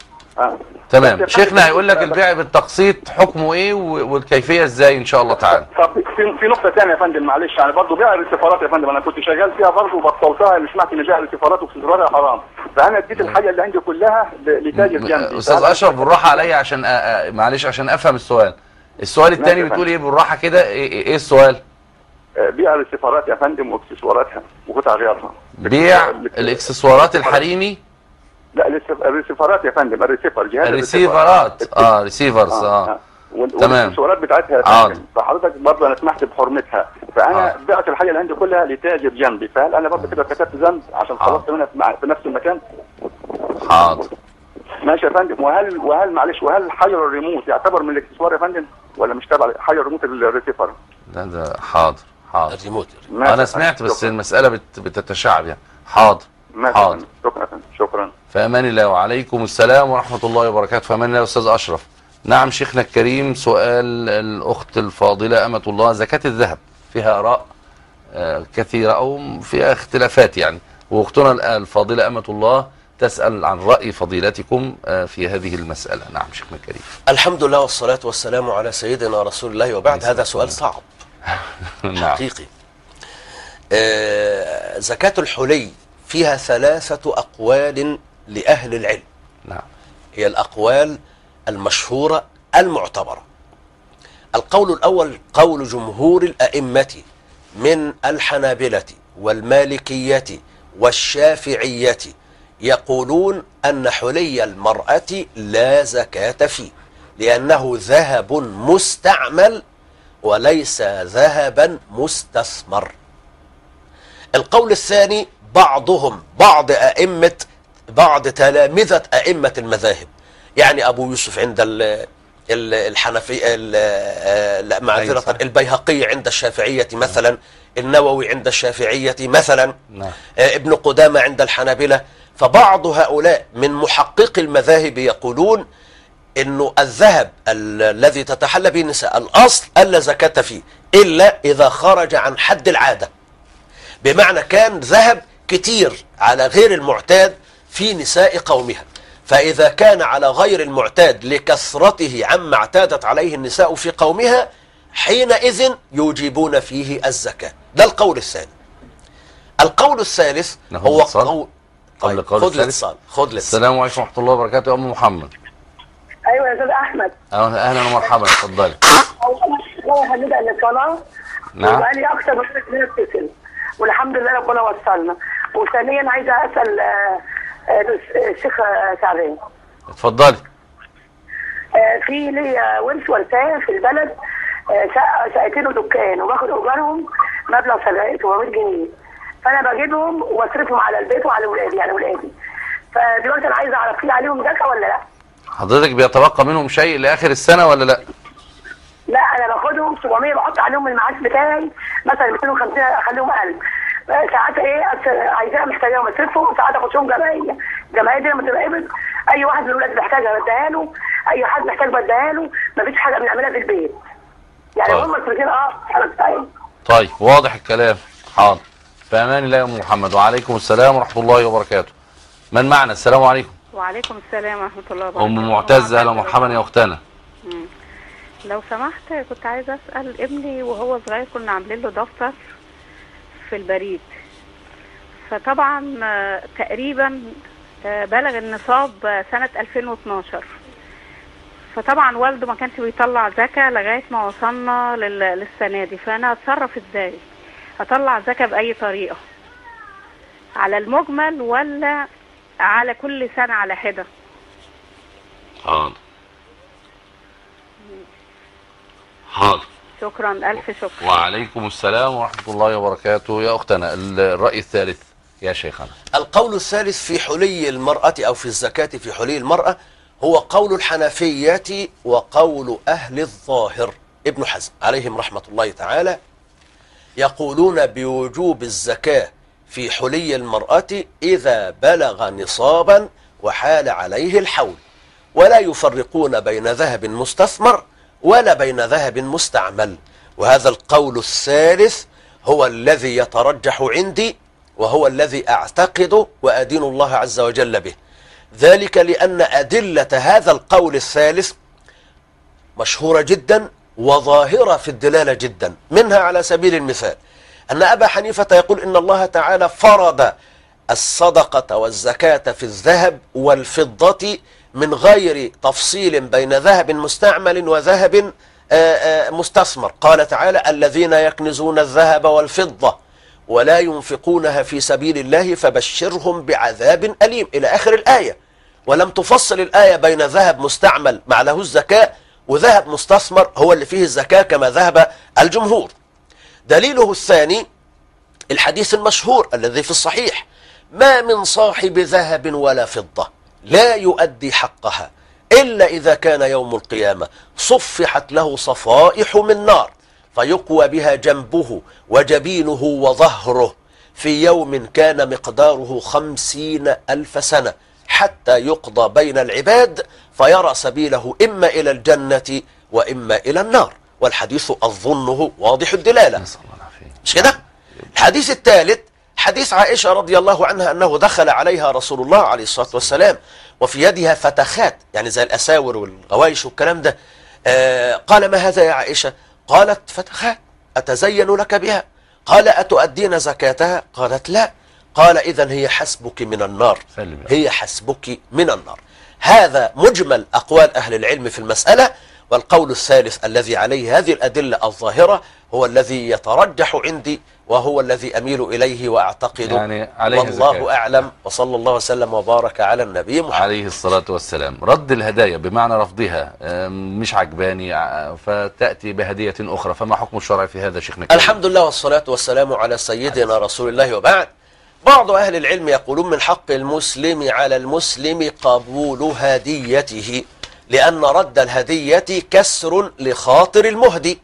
تمام. شيخنا هيقول لك البيع بالتقسيط حكمه ايه والكيفيه ازاي ان شاء الله تعالى. طب في نقطه ثانيه يا فندم، معلش، يعني برضه بيع السفارات يا فندم، انا كنت شغال فيها برضه وبطلتها، اللي سمعت ان بيع السفارات واكسسوارات حرام، فانا اديت الحاجه اللي عندي كلها لتاجر جنبي. استاذ اشرف بالراحه عليا عشان معلش عشان افهم السؤال. السؤال الثاني بتقول ايه بالراحه كده؟ ايه السؤال؟ بيع السفارات يا فندم واكسسواراتها وقطع غيارها. بيع الاكسسوارات الحريمي؟ لا، الريسيفرات يا فندم، الريسيفر، جهاز الريسيفرات. ريسيفرز. تمام. والسورات بتاعتها يا فندم، فحضرتك برضه انا سمحت بحرمتها، فانا بعت الحاجه اللي عندي كلها لتاجر جنبي، فهل انا برضه كده كتبت ذنب عشان خلصت منها في نفس المكان؟ حاضر. ماشي يا فندم. وهل معلش، وهل حجر الريموت يعتبر من الاكسسوار يا فندم ولا مش تبع حجر الريموت الريسيفر؟ ده حاضر. الريموت. انا سمعت بس المساله بتتشعب يعني. حاضر. حاضر. شكرا. شكرا. في امان الله. وعليكم السلام ورحمه الله وبركاته. في امان الله يا استاذ اشرف. نعم شيخنا الكريم، سؤال الاخت الفاضله امه الله: زكاه الذهب فيها اراء كثيره او فيها اختلافات يعني، واختنا الفاضله امه الله تسال عن راي فضيلتكم في هذه المساله. نعم شيخنا الكريم. الحمد لله والصلاه والسلام على سيدنا رسول الله، وبعد. هذا سؤال صعب حقيقي. زكاه الحلي فيها 3 أقوال لأهل العلم. نعم. هي الأقوال المشهورة المعتبرة. القول الأول قول جمهور الأئمة من الحنابلة والمالكية والشافعية، يقولون أن حلي المرأة لا زكاة فيه، لأنه ذهب مستعمل وليس ذهبا مستثمر. القول الثاني بعض تلامذة أئمة المذاهب، يعني أبو يوسف عند الحنفي، معذرة، البيهقي عند الشافعية مثلا، النووي عند الشافعية مثلا، ابن قدامة عند الحنابلة. فبعض هؤلاء من محقق المذاهب يقولون إنه الذهب الذي تتحلى به النساء الأصل ألا زكاة فيه إلا إذا خرج عن حد العادة، بمعنى كان ذهب كتير على غير المعتاد في نساء قومها، فإذا كان على غير المعتاد لكثرته عما اعتادت عليه النساء في قومها، حينئذ يوجبون فيه الزكاة. ده القول الثاني. القول الثالث هو قول خذ الاتصال. السلام عليكم ورحمة الله وبركاته يا أم محمد. ايوه يا استاذ احمد. اهلا ومرحبا، اتفضلي. والله هنبدا للصلاه. نعم. وبقالي اكثر من 6 سنين اتصل، والحمد لله ربنا وصلنا. وثانيا عايزه اسال الشيخ شعبان. اتفضلي. في لي ورث ورثاه في البلد، شقتين ودكان، وباخد ايجارهم مبلغ 700 جنيه، فانا بجيبهم واصرفهم على البيت وعلى ولادي، يعني ولادي. فدلوقتي انا عايزه اعرف في عليهم زكاه ولا لا؟ حضرتك بيتبقى منهم شيء لاخر السنه ولا لا؟ لا، انا باخدهم 700، بحط عليهم المعاش بتاعي مثلا 250، اخليهم 1000. ساعات عايزاها محتاجاهم اصرفهم، وساعات اخدهم جمعيه دي لما تبقى اي واحد من الولاد محتاجها بديها له، اي حد محتاج بديها له، مفيش حاجه بنعملها في البيت يعني. طيب. هم مصرفين انا بتاعي. طيب واضح الكلام. حاضر. في امان الله يا ام محمد. وعليكم السلام ورحمه الله وبركاته. من معنا؟ السلام عليكم. وعليكم السلام ورحمة الله وبركاته. ام معتزه، اهلا ومرحبا يا اختنا. لو سمحت كنت عايزة اسأل ابني وهو صغير كنا عاملين له دفتر في البريد، فطبعا تقريبا بلغ النصاب سنة 2012، فطبعا والده ما كانش بيطلع زكاة لغاية ما وصلنا للسنة دي، فانا اتصرف ازاي؟ اطلع زكاة باي طريقة؟ على المجمل ولا على كل سنة على حدة؟ حاضر. حاضر. شكرا، الف شكر. وعليكم السلام ورحمه الله وبركاته يا اختنا. الراي الثالث يا شيخنا. القول الثالث في حلي المرأة أو في الزكاة في حلي المرأة هو قول الحنفية وقول أهل الظاهر. ابن حزم عليهم رحمة الله تعالى يقولون بوجوب الزكاة في حلي المرأة إذا بلغ نصابا وحال عليه الحول، ولا يفرقون بين ذهب مستثمر ولا بين ذهب مستعمل. وهذا القول الثالث هو الذي يترجح عندي، وهو الذي أعتقد وأدين الله عز وجل به، ذلك لأن أدلة هذا القول الثالث مشهورة جدا وظاهرة في الدلالة جدا. منها على سبيل المثال أن أبا حنيفة يقول إن الله تعالى فرض الصدقة والزكاة في الذهب والفضة من غير تفصيل بين ذهب مستعمل وذهب مستثمر. قال تعالى الذين يكنزون الذهب والفضة ولا ينفقونها في سبيل الله فبشرهم بعذاب أليم إلى آخر الآية. ولم تفصل الآية بين ذهب مستعمل مع له الزكاة وذهب مستثمر هو اللي فيه الزكاة كما ذهب الجمهور. دليله الثاني الحديث المشهور الذي في الصحيح: ما من صاحب ذهب ولا فضة لا يؤدي حقها إلا إذا كان يوم القيامة صفحت له صفائح من نار فيقوى بها جنبه وجبينه وظهره في يوم كان مقداره 50,000 سنة حتى يقضى بين العباد فيرى سبيله إما إلى الجنة وإما إلى النار. والحديث أظنه واضح الدلالة، مش كده؟ الحديث الثالث حديث عائشة رضي الله عنها أنه دخل عليها رسول الله عليه الصلاة والسلام وفي يدها فتخات، يعني زي الأساور والغوايش والكلام ده. قال: ما هذا يا عائشة؟ قالت: فتخات أتزين لك بها. قال: أتؤدين زكاتها؟ قالت: لا. قال: إذن هي حسبك من النار، هي حسبك من النار. هذا مجمل أقوال أهل العلم في المسألة. والقول الثالث الذي عليه هذه الأدلة الظاهرة هو الذي يترجح عندي وهو الذي أميل إليه وأعتقد، يعني عليه والله زكاة. أعلم. وصلى الله وسلم وبارك على النبي محمد عليه الصلاة والسلام. رد الهدايا بمعنى رفضها مش عجباني فتأتي بهدية أخرى، فما حكم الشرع في هذا شيخنا؟ الحمد لله والصلاة والسلام على سيدنا رسول الله وبعد. بعض أهل العلم يقولون من حق المسلم على المسلم قبول هديته، لأن رد الهدية كسر لخاطر المهدي.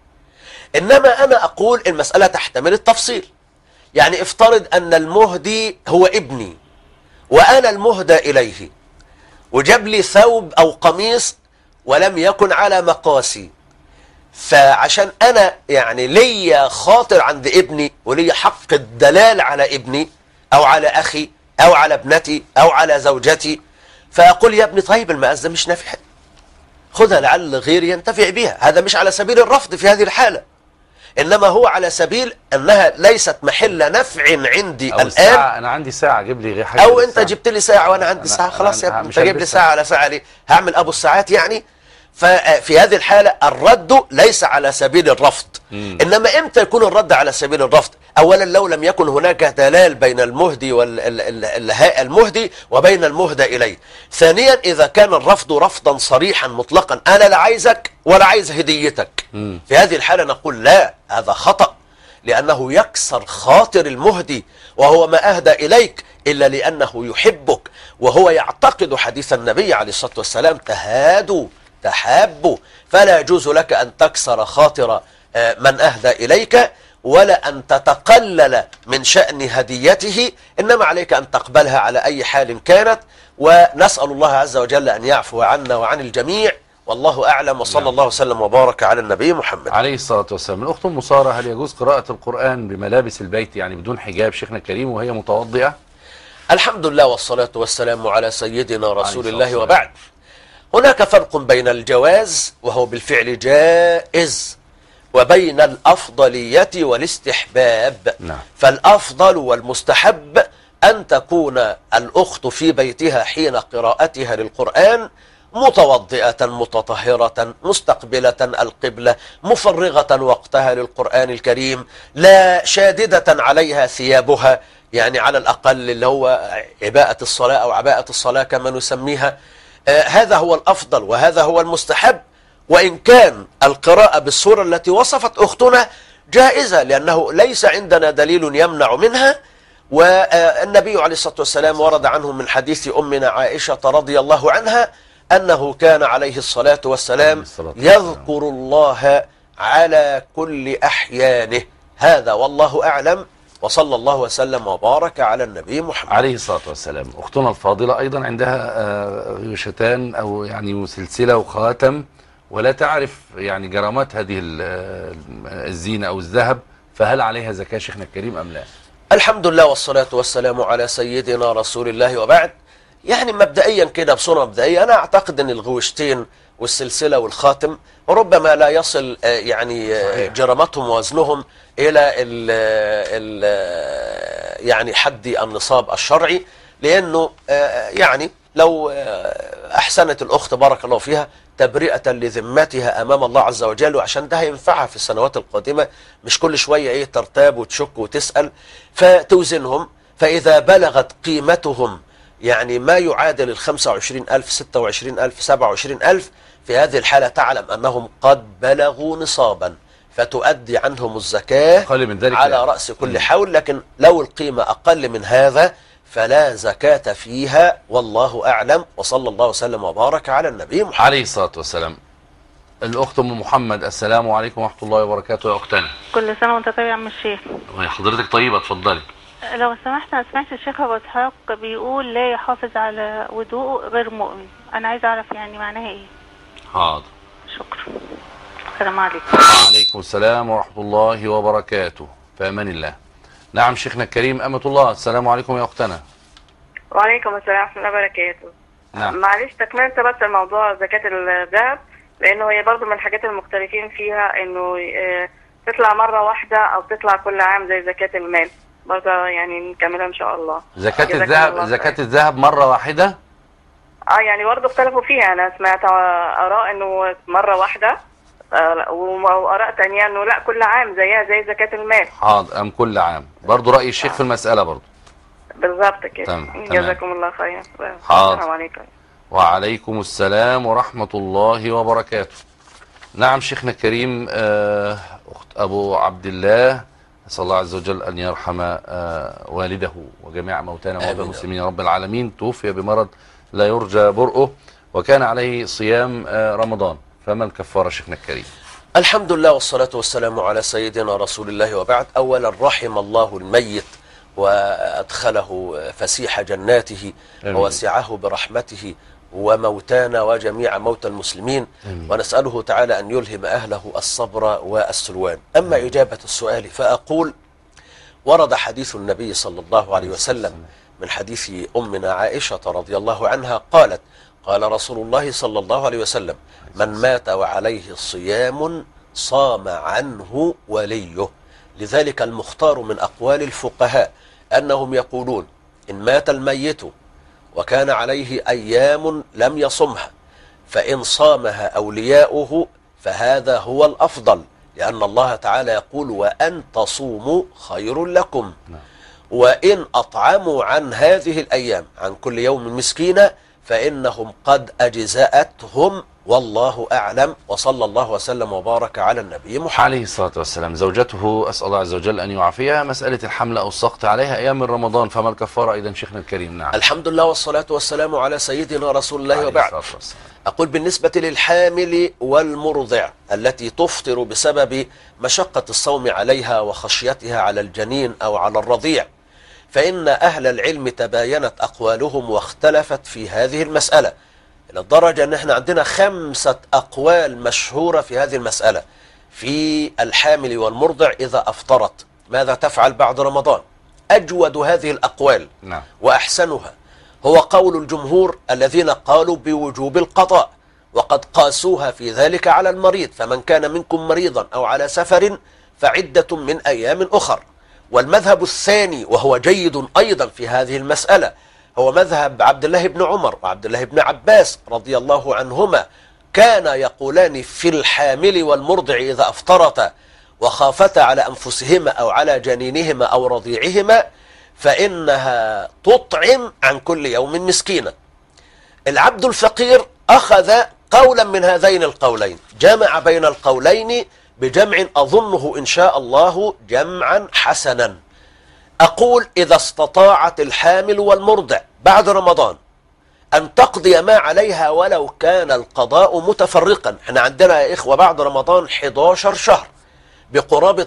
إنما أنا أقول المسألة تحتمل التفصيل. يعني افترض أن المهدي هو ابني وأنا المهدى إليه، وجاب لي ثوب أو قميص ولم يكن على مقاسي، فعشان أنا يعني لي خاطر عند ابني ولي حق الدلال على ابني أو على أخي أو على ابنتي أو على زوجتي، فأقول يا ابني طيب المقاس ده مش نافع، خذها لعل غيري ينتفع بها. هذا مش على سبيل الرفض في هذه الحالة، إنما هو على سبيل أنها ليست محل نفع عندي أو الآن. الساعة، أنا عندي ساعة، جيب لي غير حاجة. أو أنت جبت لي ساعة وأنا عندي ساعة، خلاص يا ابني أنت جيب لي ساعة على ساعة ليه؟ هعمل أبو الساعات يعني؟ ففي هذه الحالة الرد ليس على سبيل الرفض. إنما إمتى يكون الرد على سبيل الرفض؟ أولا لو لم يكن هناك دلال بين المهدي المهدي وبين المهدى إليه. ثانيا إذا كان الرفض رفضا صريحا مطلقا، أنا لا عايزك ولا عايز هديتك، في هذه الحالة نقول لا، هذا خطأ، لأنه يكسر خاطر المهدي وهو ما أهدى إليك إلا لأنه يحبك، وهو يعتقد حديث النبي عليه الصلاة والسلام: تهادوا تحابوا. فلا يجوز لك أن تكسر خاطر من أهدى إليك ولا أن تتقلل من شأن هديته، إنما عليك أن تقبلها على أي حال كانت، ونسأل الله عز وجل أن يعفو عنا وعن الجميع، والله أعلم، وصلى الله وسلم وبارك على النبي محمد عليه الصلاة والسلام. الأخت أم سارة، هل يجوز قراءة القرآن بملابس البيت يعني بدون حجاب شيخنا الكريم وهي متوضئة؟ الحمد لله والصلاة والسلام على سيدنا رسول عليه الله الصلاة وبعد. هناك فرق بين الجواز وهو بالفعل جائز وبين الأفضلية والاستحباب. نعم. فالأفضل والمستحب أن تكون الأخت في بيتها حين قراءتها للقرآن متوضئة متطهرة مستقبلة القبلة مفرغة وقتها للقرآن الكريم، لا شاددة عليها ثيابها، يعني على الأقل اللي هو عباءة الصلاة أو عباءة الصلاة كما نسميها. هذا هو الأفضل وهذا هو المستحب، وإن كان القراءة بالصورة التي وصفت أختنا جائزة، لأنه ليس عندنا دليل يمنع منها. والنبي عليه الصلاة والسلام ورد عنه من حديث أمنا عائشة رضي الله عنها أنه كان عليه الصلاة والسلام يذكر الله على كل أحيانه. هذا والله أعلم، وصلى الله وسلم وبارك على النبي محمد عليه الصلاة والسلام. أختنا الفاضلة أيضا عندها غيوشتان أو يعني سلسلة وخاتم، ولا تعرف يعني جرامات هذه الزينة أو الذهب، فهل عليها زكاة شيخنا الكريم أم لا؟ الحمد لله والصلاة والسلام على سيدنا رسول الله وبعد. يعني مبدئيا كده بصورة مبدئية أنا أعتقد أن الغوشتين والسلسلة والخاتم ربما لا يصل يعني جرامتهم ووزنهم إلى يعني حد النصاب الشرعي، لأنه يعني لو أحسنت الأخت بارك الله فيها تبرئة لذمتها أمام الله عز وجل، وعشان ده هينفعها في السنوات القادمة، مش كل شوية ترتاب وتشك وتسأل، فتوزنهم، فإذا بلغت قيمتهم يعني ما يعادل 25,000 26,000 27,000، في هذه الحالة تعلم أنهم قد بلغوا نصابا، فتؤدي عنهم الزكاة على رأس كل حول. لكن لو القيمة أقل من هذا فلا زكاة فيها، والله أعلم، وصلى الله وسلم وبارك على النبي محمد عليه الصلاة والسلام. الأخت أم محمد، السلام عليكم ورحمة الله وبركاته يا أختنا. كل سنة وأنت طيب يا عم الشيخ. حضرتك طيبة، اتفضلي. لو سمحت، أنا سمعت الشيخ أبو إسحاق بيقول لا يحافظ على وضوءه غير مؤمن، أنا عايز أعرف يعني معناها إيه؟ حاضر. شكرا. السلام عليكم. وعليكم السلام ورحمة الله وبركاته، في أمان الله. نعم شيخنا الكريم أمة الله، السلام عليكم يا أختنا. وعليكم السلام ورحمة الله وبركاته. نعم. معلش تكملة بس الموضوع زكاة الذهب، لأنه هي برضو من الحاجات المختلفين فيها إنه تطلع مرة واحدة أو تطلع كل عام زي زكاة المال، برضه يعني نكملها إن شاء الله. زكاة الذهب، زكاة الذهب مرة واحدة؟ يعني برضه اختلفوا فيها، أنا سمعت آراء إنه مرة واحدة، وآراء تانية إنه لا كل عام زيها زي زكاة المال. حاضر، أم كل عام، برضه رأي الشيخ في المسألة برضه. بالظبط كده. تمام. جزاكم الله خيرا. حاضر. السلام عليكم. وعليكم السلام ورحمة الله وبركاته. نعم شيخنا الكريم، أخت أبو عبد الله، أسأل الله عز وجل أن يرحم والده وجميع موتانا وموتى المسلمين رب العالمين، توفي بمرض لا يرجى برؤه، وكان عليه صيام رمضان، فما الكفارة شيخنا الكريم؟ الحمد لله والصلاة والسلام على سيدنا رسول الله وبعد. أولا رحم الله الميت وأدخله فسيح جناته ووسعه برحمته وموتانا وجميع موتى المسلمين، ونسأله تعالى أن يلهم أهله الصبر والسلوان. أما إجابة السؤال فأقول ورد حديث النبي صلى الله عليه وسلم من حديث أمنا عائشة رضي الله عنها قالت: قال رسول الله صلى الله عليه وسلم: من مات وعليه صيام صام عنه وليه. لذلك المختار من أقوال الفقهاء أنهم يقولون إن مات الميت وكان عليه أيام لم يصمها فإن صامها أولياؤه فهذا هو الأفضل، لأن الله تعالى يقول: وأن تصوموا خير لكم. وإن أطعموا عن هذه الأيام عن كل يوم مسكينا فإنهم قد أجزأتهم، والله أعلم، وصلى الله وسلم وبارك على النبي محمد عليه الصلاة والسلام. زوجته أسأل الله عز وجل أن يعافيها، مسألة الحمل أو السقط عليها أيام من رمضان، فما الكفارة أيضا شيخنا الكريم؟ نعم. الحمد لله والصلاة والسلام على سيدنا رسول الله وبعد. أقول بالنسبة للحامل والمرضع التي تفطر بسبب مشقة الصوم عليها وخشيتها على الجنين أو على الرضيع، فإن أهل العلم تباينت أقوالهم واختلفت في هذه المسألة، إلى الدرجة أن احنا عندنا 5 أقوال مشهورة في هذه المسألة. في الحامل والمرضع إذا أفطرت ماذا تفعل بعد رمضان؟ أجود هذه الأقوال وأحسنها هو قول الجمهور الذين قالوا بوجوب القضاء، وقد قاسوها في ذلك على المريض، فمن كان منكم مريضا أو على سفر فعدة من أيام أخر. والمذهب الثاني وهو جيد أيضا في هذه المسألة هو مذهب عبد الله بن عمر وعبد الله بن عباس رضي الله عنهما، كان يقولان في الحامل والمرضع إذا أفطرتا وخافتا على أنفسهما أو على جنينهما أو رضيعهما فإنها تطعم عن كل يوم مسكينا. العبد الفقير أخذ قولا من هذين القولين، جمع بين القولين بجمع أظنه إن شاء الله جمعا حسنا. أقول إذا استطاعت الحامل والمرضع بعد رمضان أن تقضي ما عليها ولو كان القضاء متفرقا، احنا عندنا يا إخوة بعد رمضان 11 شهر بقرابة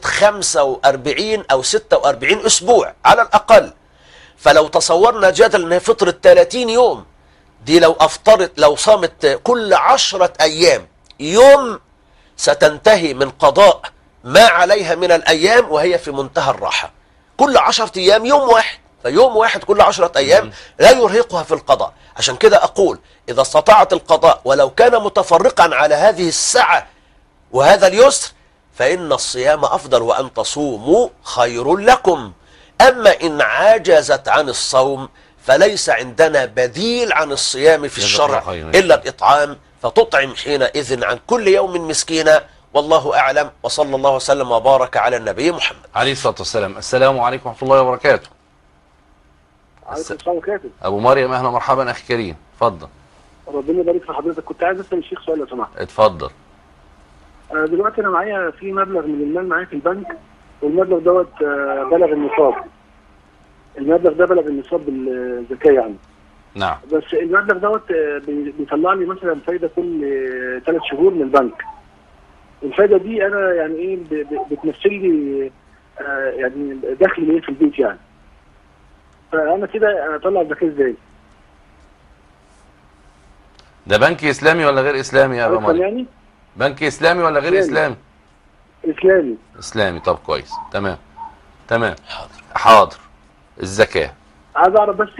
45 أو 46 أسبوع على الأقل. فلو تصورنا جدل أنها فطرة 30 يوم، دي لو أفطرت لو صامت كل 10 أيام يوم ستنتهي من قضاء ما عليها من الأيام وهي في منتهى الراحة. كل 10 أيام يوم واحد، فيوم واحد كل 10 أيام لا يرهقها في القضاء. عشان كده أقول إذا استطاعت القضاء ولو كان متفرقا على هذه السعة وهذا اليسر فإن الصيام أفضل وأن تصوموا خير لكم. أما إن عجزت عن الصوم فليس عندنا بديل عن الصيام في الشرع إلا الإطعام، فتطعم حينئذ عن كل يوم مسكينا. والله أعلم، وصلى الله وسلم وبارك على النبي محمد عليه الصلاة والسلام. السلام عليكم ورحمة الله وبركاته. عليكم السلام وبركاته. أبو مريم أهلا مرحبا أخي كريم، اتفضل. ربنا يبارك في حضرتك. كنت عايز أسأل الشيخ سؤال لو سمحت. اتفضل. دلوقتي أنا معايا في مبلغ من المال معايا في البنك، والمبلغ دوت بلغ النصاب. المبلغ ده بلغ النصاب بالزكاة يعني. نعم. بس المبلغ دوت بيطلع لي مثلا فايدة كل 3 شهور من البنك. الفايدة دي أنا يعني إيه بتمثل لي يعني دخل لي في البيت يعني. فأنا كده أطلع الزكاة إزاي؟ ده بنك إسلامي ولا غير إسلامي يا أبو مريم؟ يعني؟ بنك إسلامي ولا غير إسلامي؟ إسلامي. إسلامي، طب كويس، تمام تمام. حاضر. الزكاة عايز أعرف بس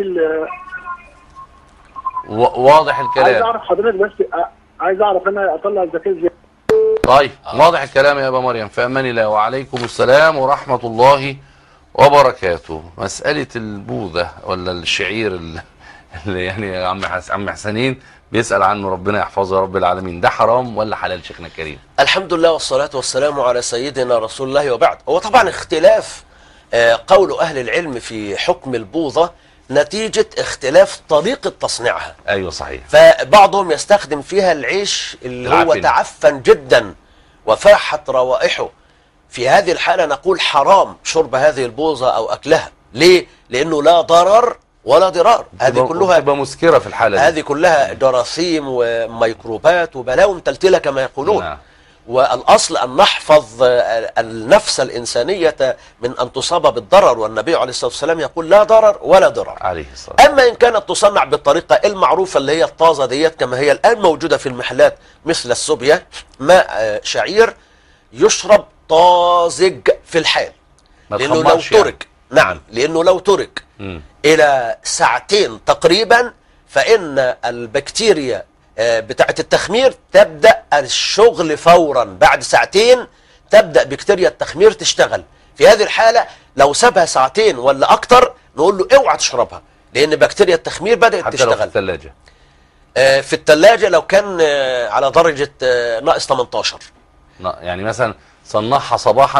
واضح الكلام. عايز أعرف حضرتك بس عايز أعرف أنا أطلع الزكاة إزاي؟ طيب واضح الكلام يا أبا مريم، في أمان الله. وعليكم السلام ورحمة الله وبركاته. مسألة البوذة ولا الشعير اللي يعني عم حسنين بيسأل عنه، ربنا يحفظه يا رب العالمين، ده حرام ولا حلال شيخنا الكريم؟ الحمد لله والصلاة والسلام على سيدنا رسول الله، وبعد. هو طبعا اختلاف قول أهل العلم في حكم البوظة نتيجة اختلاف طريقة تصنيعها. أيوة صحيح. فبعضهم يستخدم فيها العيش اللي هو تعفن جدا وفاحت روائحه. في هذه الحالة نقول حرام شرب هذه البوظة أو أكلها. ليه؟ لأنه لا ضرر ولا ضرار. هذه كلها تبقى مسكرة في الحالة دي. هذه كلها جراثيم وميكروبات وبلاوي متلتلة كما يقولون. نعم. والأصل أن نحفظ النفس الإنسانية من أن تصاب بالضرر، والنبي عليه الصلاة والسلام يقول لا ضرر ولا ضرر عليه الصلاة. أما إن كانت تصنع بالطريقة المعروفة اللي هي الطازة ديت كما هي الآن موجودة في المحلات مثل السوبيا، ماء شعير يشرب طازج في الحال، لأنه لو ترك نعم لأنه لو ترك إلى ساعتين تقريبا فإن البكتيريا بتاعة التخمير تبدأ الشغل فورا. بعد ساعتين تبدأ بكتيريا التخمير تشتغل. في هذه الحالة لو سابها ساعتين ولا أكتر نقول له اوعى تشربها، لأن بكتيريا التخمير بدأت حتى تشتغل. لو في الثلاجة. في الثلاجة لو كان على درجة ناقص 18، يعني مثلا صنعها صباحا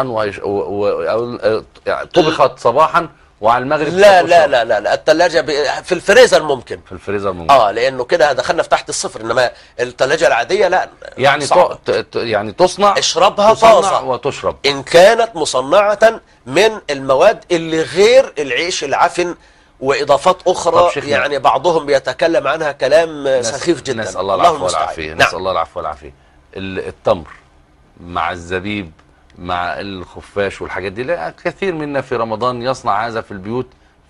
طبخت صباحا وعلى المغرب. لا لا لا لا, لا. الثلاجة في الفريزر ممكن. في الفريزر ممكن. لأنه كده دخلنا في تحت الصفر، إنما الثلاجة العادية لا. يعني يعني تصنع، اشربها طازة وتشرب إن كانت مصنعة من المواد اللي غير العيش العفن وإضافات أخرى، يعني بعضهم بيتكلم عنها كلام سخيف جدا. نسأل الله العفو والعافية. نسأل الله العفو والعافية. التمر مع مع الخفاش والحاجات دي، لا كثير منا في رمضان يصنع هذا في البيوت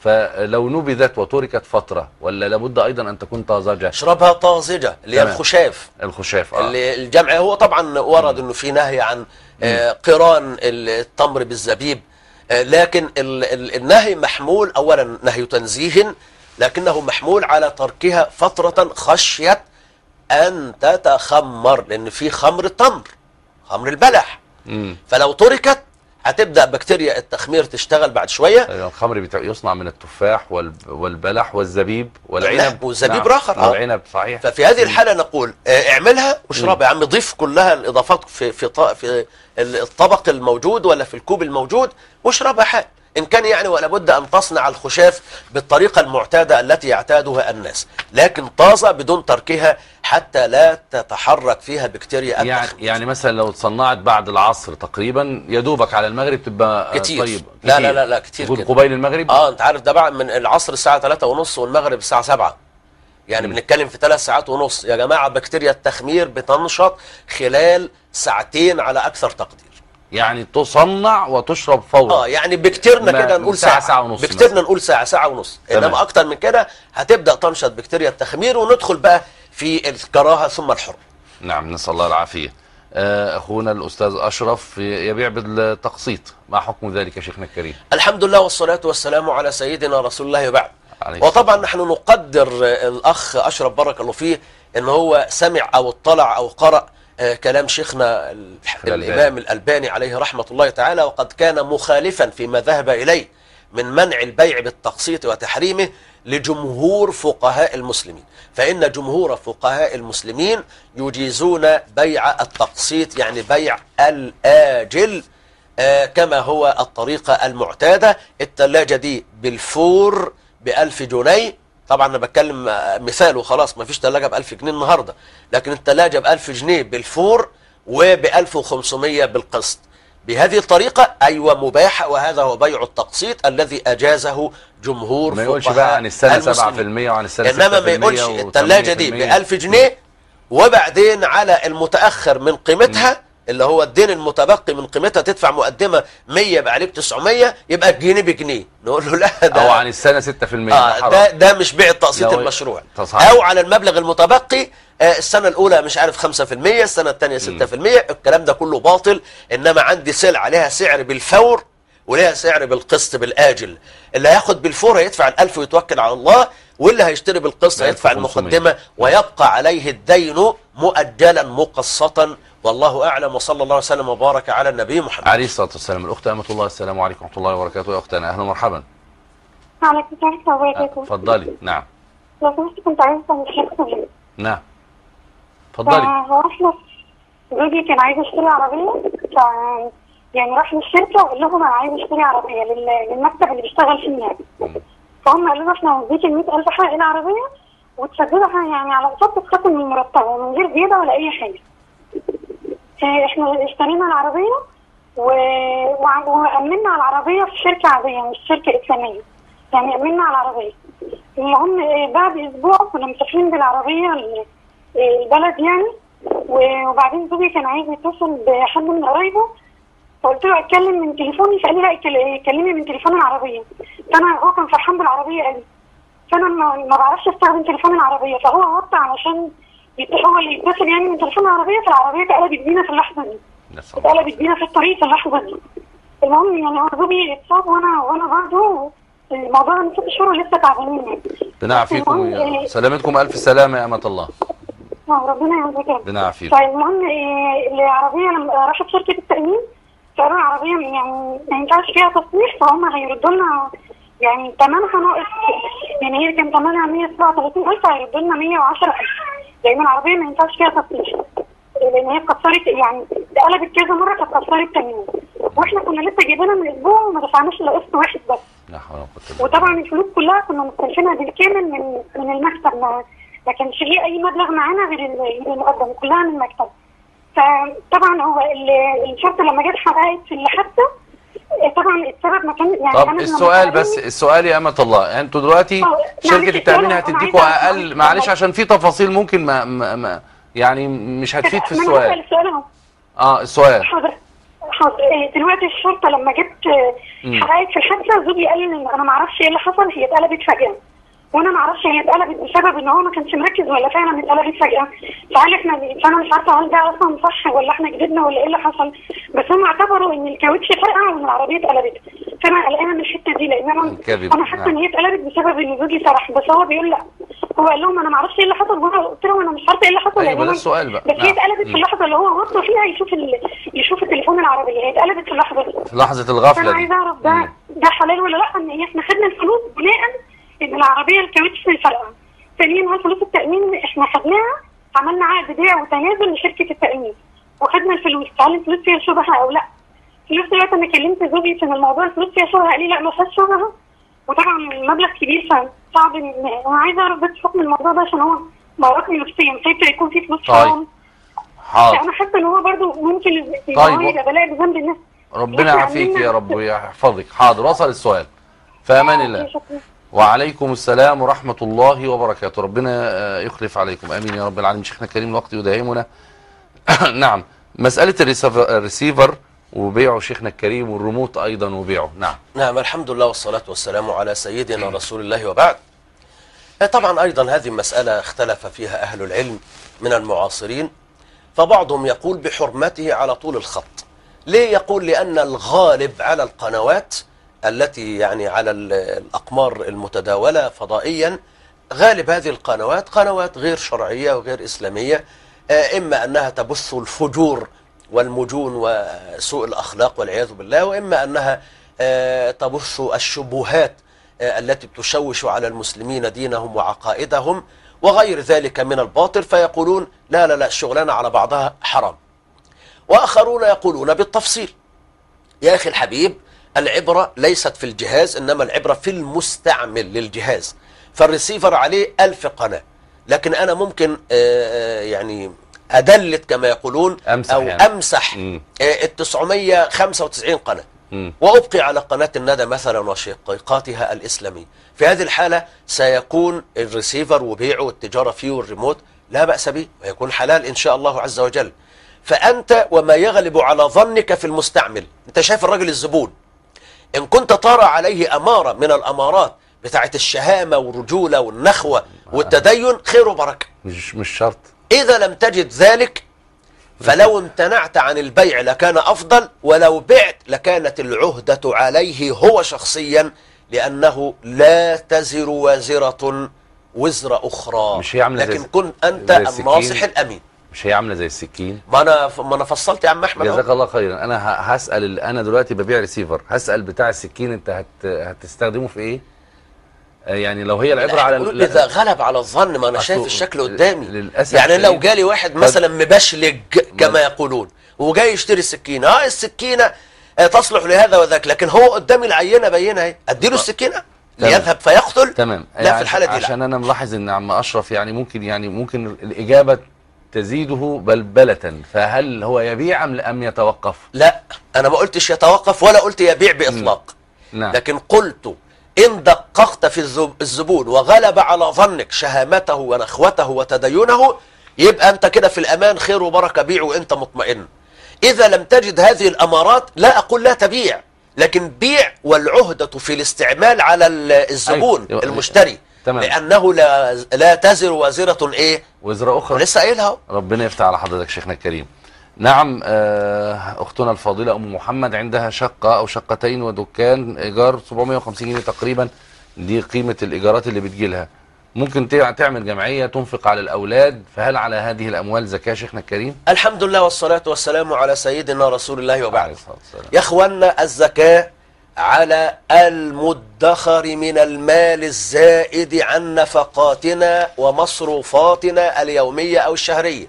فلو نبذت وتركت فترة ولا لابد أيضا أن تكون طازجة؟ اشربها طازجة اللي هي الخشاف. الخشاف اللي الجمع هو طبعا ورد انه في نهي عن قران التمر بالزبيب، لكن النهي محمول اولا نهي تنزيه، لكنه محمول على تركها فترة خشية ان تتخمر، لان في خمر التمر، خمر البلح. فلو تركت هتبدأ بكتيريا التخمير تشتغل بعد شوية. الخمر يصنع من التفاح والبلح والزبيب والعنب والزبيب راخر. والعنب صحيح. ففي هذه الحالة نقول اعملها واشربها يا عم، ضيف كلها الإضافات في الطبق الموجود ولا في الكوب الموجود واشربها حال. إن كان يعني ولا بد أن تصنع الخشاف بالطريقة المعتادة التي يعتادها الناس، لكن طازة بدون تركها حتى لا تتحرك فيها بكتيريا التخمير. يعني مثلا لو اتصنعت بعد العصر تقريبا يا دوبك على المغرب تبقى كتير. طيب. لا كتير كده. قبيل المغرب. انت عارف ده بقى من العصر الساعة 3:30 والمغرب الساعة 7، يعني بنتكلم في 3 ساعات ونص يا جماعة. بكتيريا التخمير بتنشط خلال ساعتين على أكثر تقدير. يعني تصنع وتشرب فورا. يعني بكتيرنا كده نقول ساعة ونص. بكتيرنا نقول ساعة ونص. انما اكتر من كده هتبدأ تنشط بكتيريا التخمير وندخل بقى في الكراهة ثم الحرم. نعم، نسأل الله العافية. اخونا الاستاذ اشرف يبيع بالتقسيط، ما حكم ذلك يا شيخنا الكريم؟ الحمد لله والصلاة والسلام على سيدنا رسول الله وبعد. وطبعا نحن نقدر الاخ اشرف بارك الله فيه ان هو سمع او اطلع او قرأ كلام شيخنا الإمام الألباني عليه رحمة الله تعالى، وقد كان مخالفا فيما ذهب إليه من منع البيع بالتقسيط وتحريمه لجمهور فقهاء المسلمين، فإن جمهور فقهاء المسلمين يجيزون بيع التقسيط، يعني بيع الآجل كما هو الطريقة المعتادة. الثلاجة دي بالفور ب1000 جنيه، طبعا انا بتكلم مثال وخلاص، ما فيش ثلاجه ب1000 جنيه النهارده، لكن الثلاجه ب1000 جنيه بالفور وب1500 بالقسط. بهذه الطريقه ايوه مباحه، وهذا هو بيع التقسيط الذي اجازه جمهور فقهاء. ما يقولش بقى عن السنه 7% وعن السنه 6%، انما ما يقولش الثلاجه دي ب1000 جنيه وبعدين على المتاخر من قيمتها اللي هو الدين المتبقي من قيمتها تدفع مقدمه 100 يبقى عليك 900، يبقى الجنيه بجنيه. نقول له لا، ده او عن السنه 6%. ده مش بيع التقسيط المشروع. او على المبلغ المتبقي السنه الاولى مش عارف 5%، السنه الثانيه 6%، الكلام ده كله باطل. انما عندي سلعه لها سعر بالفور ولها سعر بالقسط بالاجل. اللي هياخد بالفور هيدفع ال1000 ويتوكل على الله، واللي هيشتري بالقسط هيدفع المقدمه ويبقى عليه الدين مؤجلا مقسطا. والله اعلم، وصلى الله وسلم وبارك على النبي محمد عليه الصلاه والسلام. الاخت امه الله، السلام عليكم ورحمه الله وبركاته. يا اختنا اهلا ومرحبا. وعليكم السلام ورحمه الله وبركاته. اتفضلي. نعم. لو سمحت كنت عايزه اسال حضرتك. نعم اتفضلي. هو احنا زوجي كان عايز يشتري عربيه، يعني راح للشركه وقال لهم انا عايز اشتري عربيه للمكتب اللي بيشتغل فيه النادي. فهم قالوا له احنا هنديك 100,000 حق العربيه وتسددها يعني على اقساط تتخصم من مرتبه من غير زياده ولا اي حاجه. احنا اشترينا العربيه وامنا على العربيه في شركه عاديه مش شركه اسلاميه، يعني امنا على العربيه. المهم بعد اسبوع كنا مسافرين بالعربيه البلد يعني، وبعدين زوجي كان عايز يتصل بحد من قرايبه، فقلت له اتكلم من تليفوني، فقال لي لا كلمي من تليفون العربيه. هو كان فرحان بالعربيه قوي، فانا ما بعرفش استخدم تليفون العربيه، فهو وطى علشان هو اللي يتصل يعني من تليفون العربيه، فالعربيه اتقلبت بينا في اللحظه دي، اتقلبت بينا في الطريق في اللحظه دي. المهم يعني هو زوجي اتصاب وانا برضه الموضوع من 6 شهور لسه تعبانين يعني. ربنا يعافيكم، سلامتكم الف سلامه يا امه الله. ربنا يعافيك. ربنا يعافيكم. فالمهم العربيه لما راحت شركه التامين فقالوا العربيه يعني ما ينفعش فيها تصليح، فهم هيردوا لنا يعني ثمنها ناقص، يعني هي كان ثمنها 137,000 هيردوا لنا 110,000، لان العربيه ما ينفعش فيها تصليح لان هي اتكسرت، يعني اتقلبت كذا مره كانت اتكسرت تاني، واحنا كنا لسه جايبينها من اسبوع وما دفعناش الا قسط واحد بس. وطبعا الفلوس كلها كنا مستلفينها بالكامل من المكتب، ما كانش ليه اي مبلغ معانا غير المقدم، كلها من المكتب. فطبعا هو الشرطه لما جت حققت في الحادثه طبعا السبب ما كان يعني. طب السؤال بس، السؤال يا امه الله، انتوا دلوقتي شركه التامين هتديكوا اقل، معلش عشان في تفاصيل ممكن ما يعني مش هتفيد في السؤال. السؤال اهو. السؤال دلوقتي الشرطه لما جبت حقائق في الحادثه، زوجي قال لي ان انا ما اعرفش ايه اللي حصل، هي اتقلبت فجاه، وانا ما اعرفش هي اتقلبت بسبب ان هو ما كانش مركز ولا فعلا اتقلبت فجاه. فانا مش عارفه هل ده اصلا صح ولا احنا كذبنا ولا ايه اللي حصل، بس هم اعتبروا ان الكاوتش فرقع وان العربيه اتقلبت. فانا قلقانه من الحته دي، لان انا حاسه ان هي اتقلبت بسبب ان زوجي سرح، بس هو بيقول لا، هو قال لهم انا ما اعرفش ايه اللي حصل، وانا قلت له انا مش عارفه ايه اللي حصل. ايوه ده السؤال بقى. بس هي اتقلبت في اللحظه اللي هو وصل فيها يشوف التليفون العربيه، هي اتقلبت في اللحظه دي، في لحظه الغفله انا دي. عايزه اعرف ده حلال ولا لا، ان احنا خدنا الفلوس بناء ان العربيه الكاوتش فرقع. ثانيا هل فلوس التامين احنا خدناها، عملنا عقد بيع وتنازل لشركه التامين وخدنا الفلوس، هل الفلوس فيها شبهه او لا؟ في نفس الوقت انا كلمت زوجي في الموضوع الفلوس فيها شبهه، قال لي لا ما فيهاش شبهه، وطبعا المبلغ كبير فصعب. انا عايزه اعرف بس حكم الموضوع ده عشان هو مرضني نفسيا، خايفه يكون في فلوس حرام. حاضر. انا حاسه ان هو برضه ممكن يبقى بلاقي بذنب الناس. ربنا يعافيك يا رب ويحفظك. حاضر، وصل السؤال. في امان الله. وعليكم السلام ورحمة الله وبركاته. ربنا يخلف عليكم. امين يا رب العالمين. شيخنا الكريم الوقت يداهمنا. نعم، مسألة الريسيفر وبيعه شيخنا الكريم، والريموت ايضا وبيعه. نعم، الحمد لله والصلاة والسلام على سيدنا رسول الله وبعد. طبعا ايضا هذه المسألة اختلف فيها اهل العلم من المعاصرين، فبعضهم يقول بحرمته على طول الخط. ليه؟ يقول لأن الغالب على القنوات التي يعني على الأقمار المتداولة فضائيا، غالب هذه القنوات قنوات غير شرعية وغير إسلامية، إما أنها تبث الفجور والمجون وسوء الأخلاق والعياذ بالله، وإما أنها تبث الشبهات التي تشوش على المسلمين دينهم وعقائدهم وغير ذلك من الباطل، فيقولون لا لا لا الشغلانة على بعضها حرام. وآخرون يقولون بالتفصيل، يا أخي الحبيب العبرة ليست في الجهاز، إنما العبرة في المستعمل للجهاز. فالريسيفر عليه 1000 قناة، لكن أنا ممكن يعني أدلت كما يقولون أو يعني أمسح 995 قناة وأبقي على قناة الندى مثلا وشقيقاتها الإسلامية. في هذه الحالة سيكون الريسيفر وبيعه والتجارة فيه والريموت لا بأس به، ويكون حلال إن شاء الله عز وجل. فأنت وما يغلب على ظنك في المستعمل، أنت شايف الرجل الزبون، إن كنت ترى عليه أمارة من الأمارات بتاعة الشهامة والرجولة والنخوة والتدين، خير وبركة. مش شرط. إذا لم تجد ذلك فلو امتنعت عن البيع لكان أفضل، ولو بعت لكانت العهدة عليه هو شخصيا، لأنه لا تزر وازرة وزر أخرى. مش هي عاملة لكن كن أنت الناصح الأمين. مش هي عامله زي السكين؟ ما انا فصلت يا عم احمد. جزاك الله خيرا. انا هسال، انا دلوقتي ببيع ريسيفر، هسال بتاع السكين انت هتستخدمه في ايه؟ يعني لو هي العبره على اذا غلب على الظن، ما انا شايف الشكل قدامي للاسف. يعني لو جالي واحد مثلا مبشلج كما يقولون وجاي يشتري السكينه، السكينه تصلح لهذا وذاك، لكن هو قدامي العينه بينه اهي، اديله السكينه ليذهب فيقتل. تمام. لا يعني في الحاله دي عشان انا ملاحظ ان عم اشرف يعني ممكن الاجابه تزيده بلبلة، فهل هو يبيع أم يتوقف؟ لا، أنا ما قلتش يتوقف ولا قلت يبيع بإطلاق. نعم. لكن قلت إن دققت في الزبون وغلب على ظنك شهامته ونخوته وتدينه، يبقى أنت كده في الأمان، خير وبركة، بيع وأنت مطمئن. إذا لم تجد هذه الأمارات لا أقول لا تبيع، لكن بيع والعهدة في الاستعمال على الزبون المشتري. تمام. لأنه لا تزر وازرة إيه؟ وزر أخرى. لسه قايلها. ربنا يفتح على حضرتك شيخنا الكريم. نعم. أختنا الفاضلة أم محمد عندها شقة أو شقتين ودكان، إيجار 750 جنيه تقريبا، دي قيمة الإيجارات اللي بتجيلها. ممكن تعمل جمعية تنفق على الأولاد، فهل على هذه الأموال زكاة شيخنا الكريم؟ الحمد لله والصلاة والسلام على سيدنا رسول الله وبعد. يا أخوانا، الزكاة على المدخر من المال الزائد عن نفقاتنا ومصروفاتنا اليومية أو الشهرية.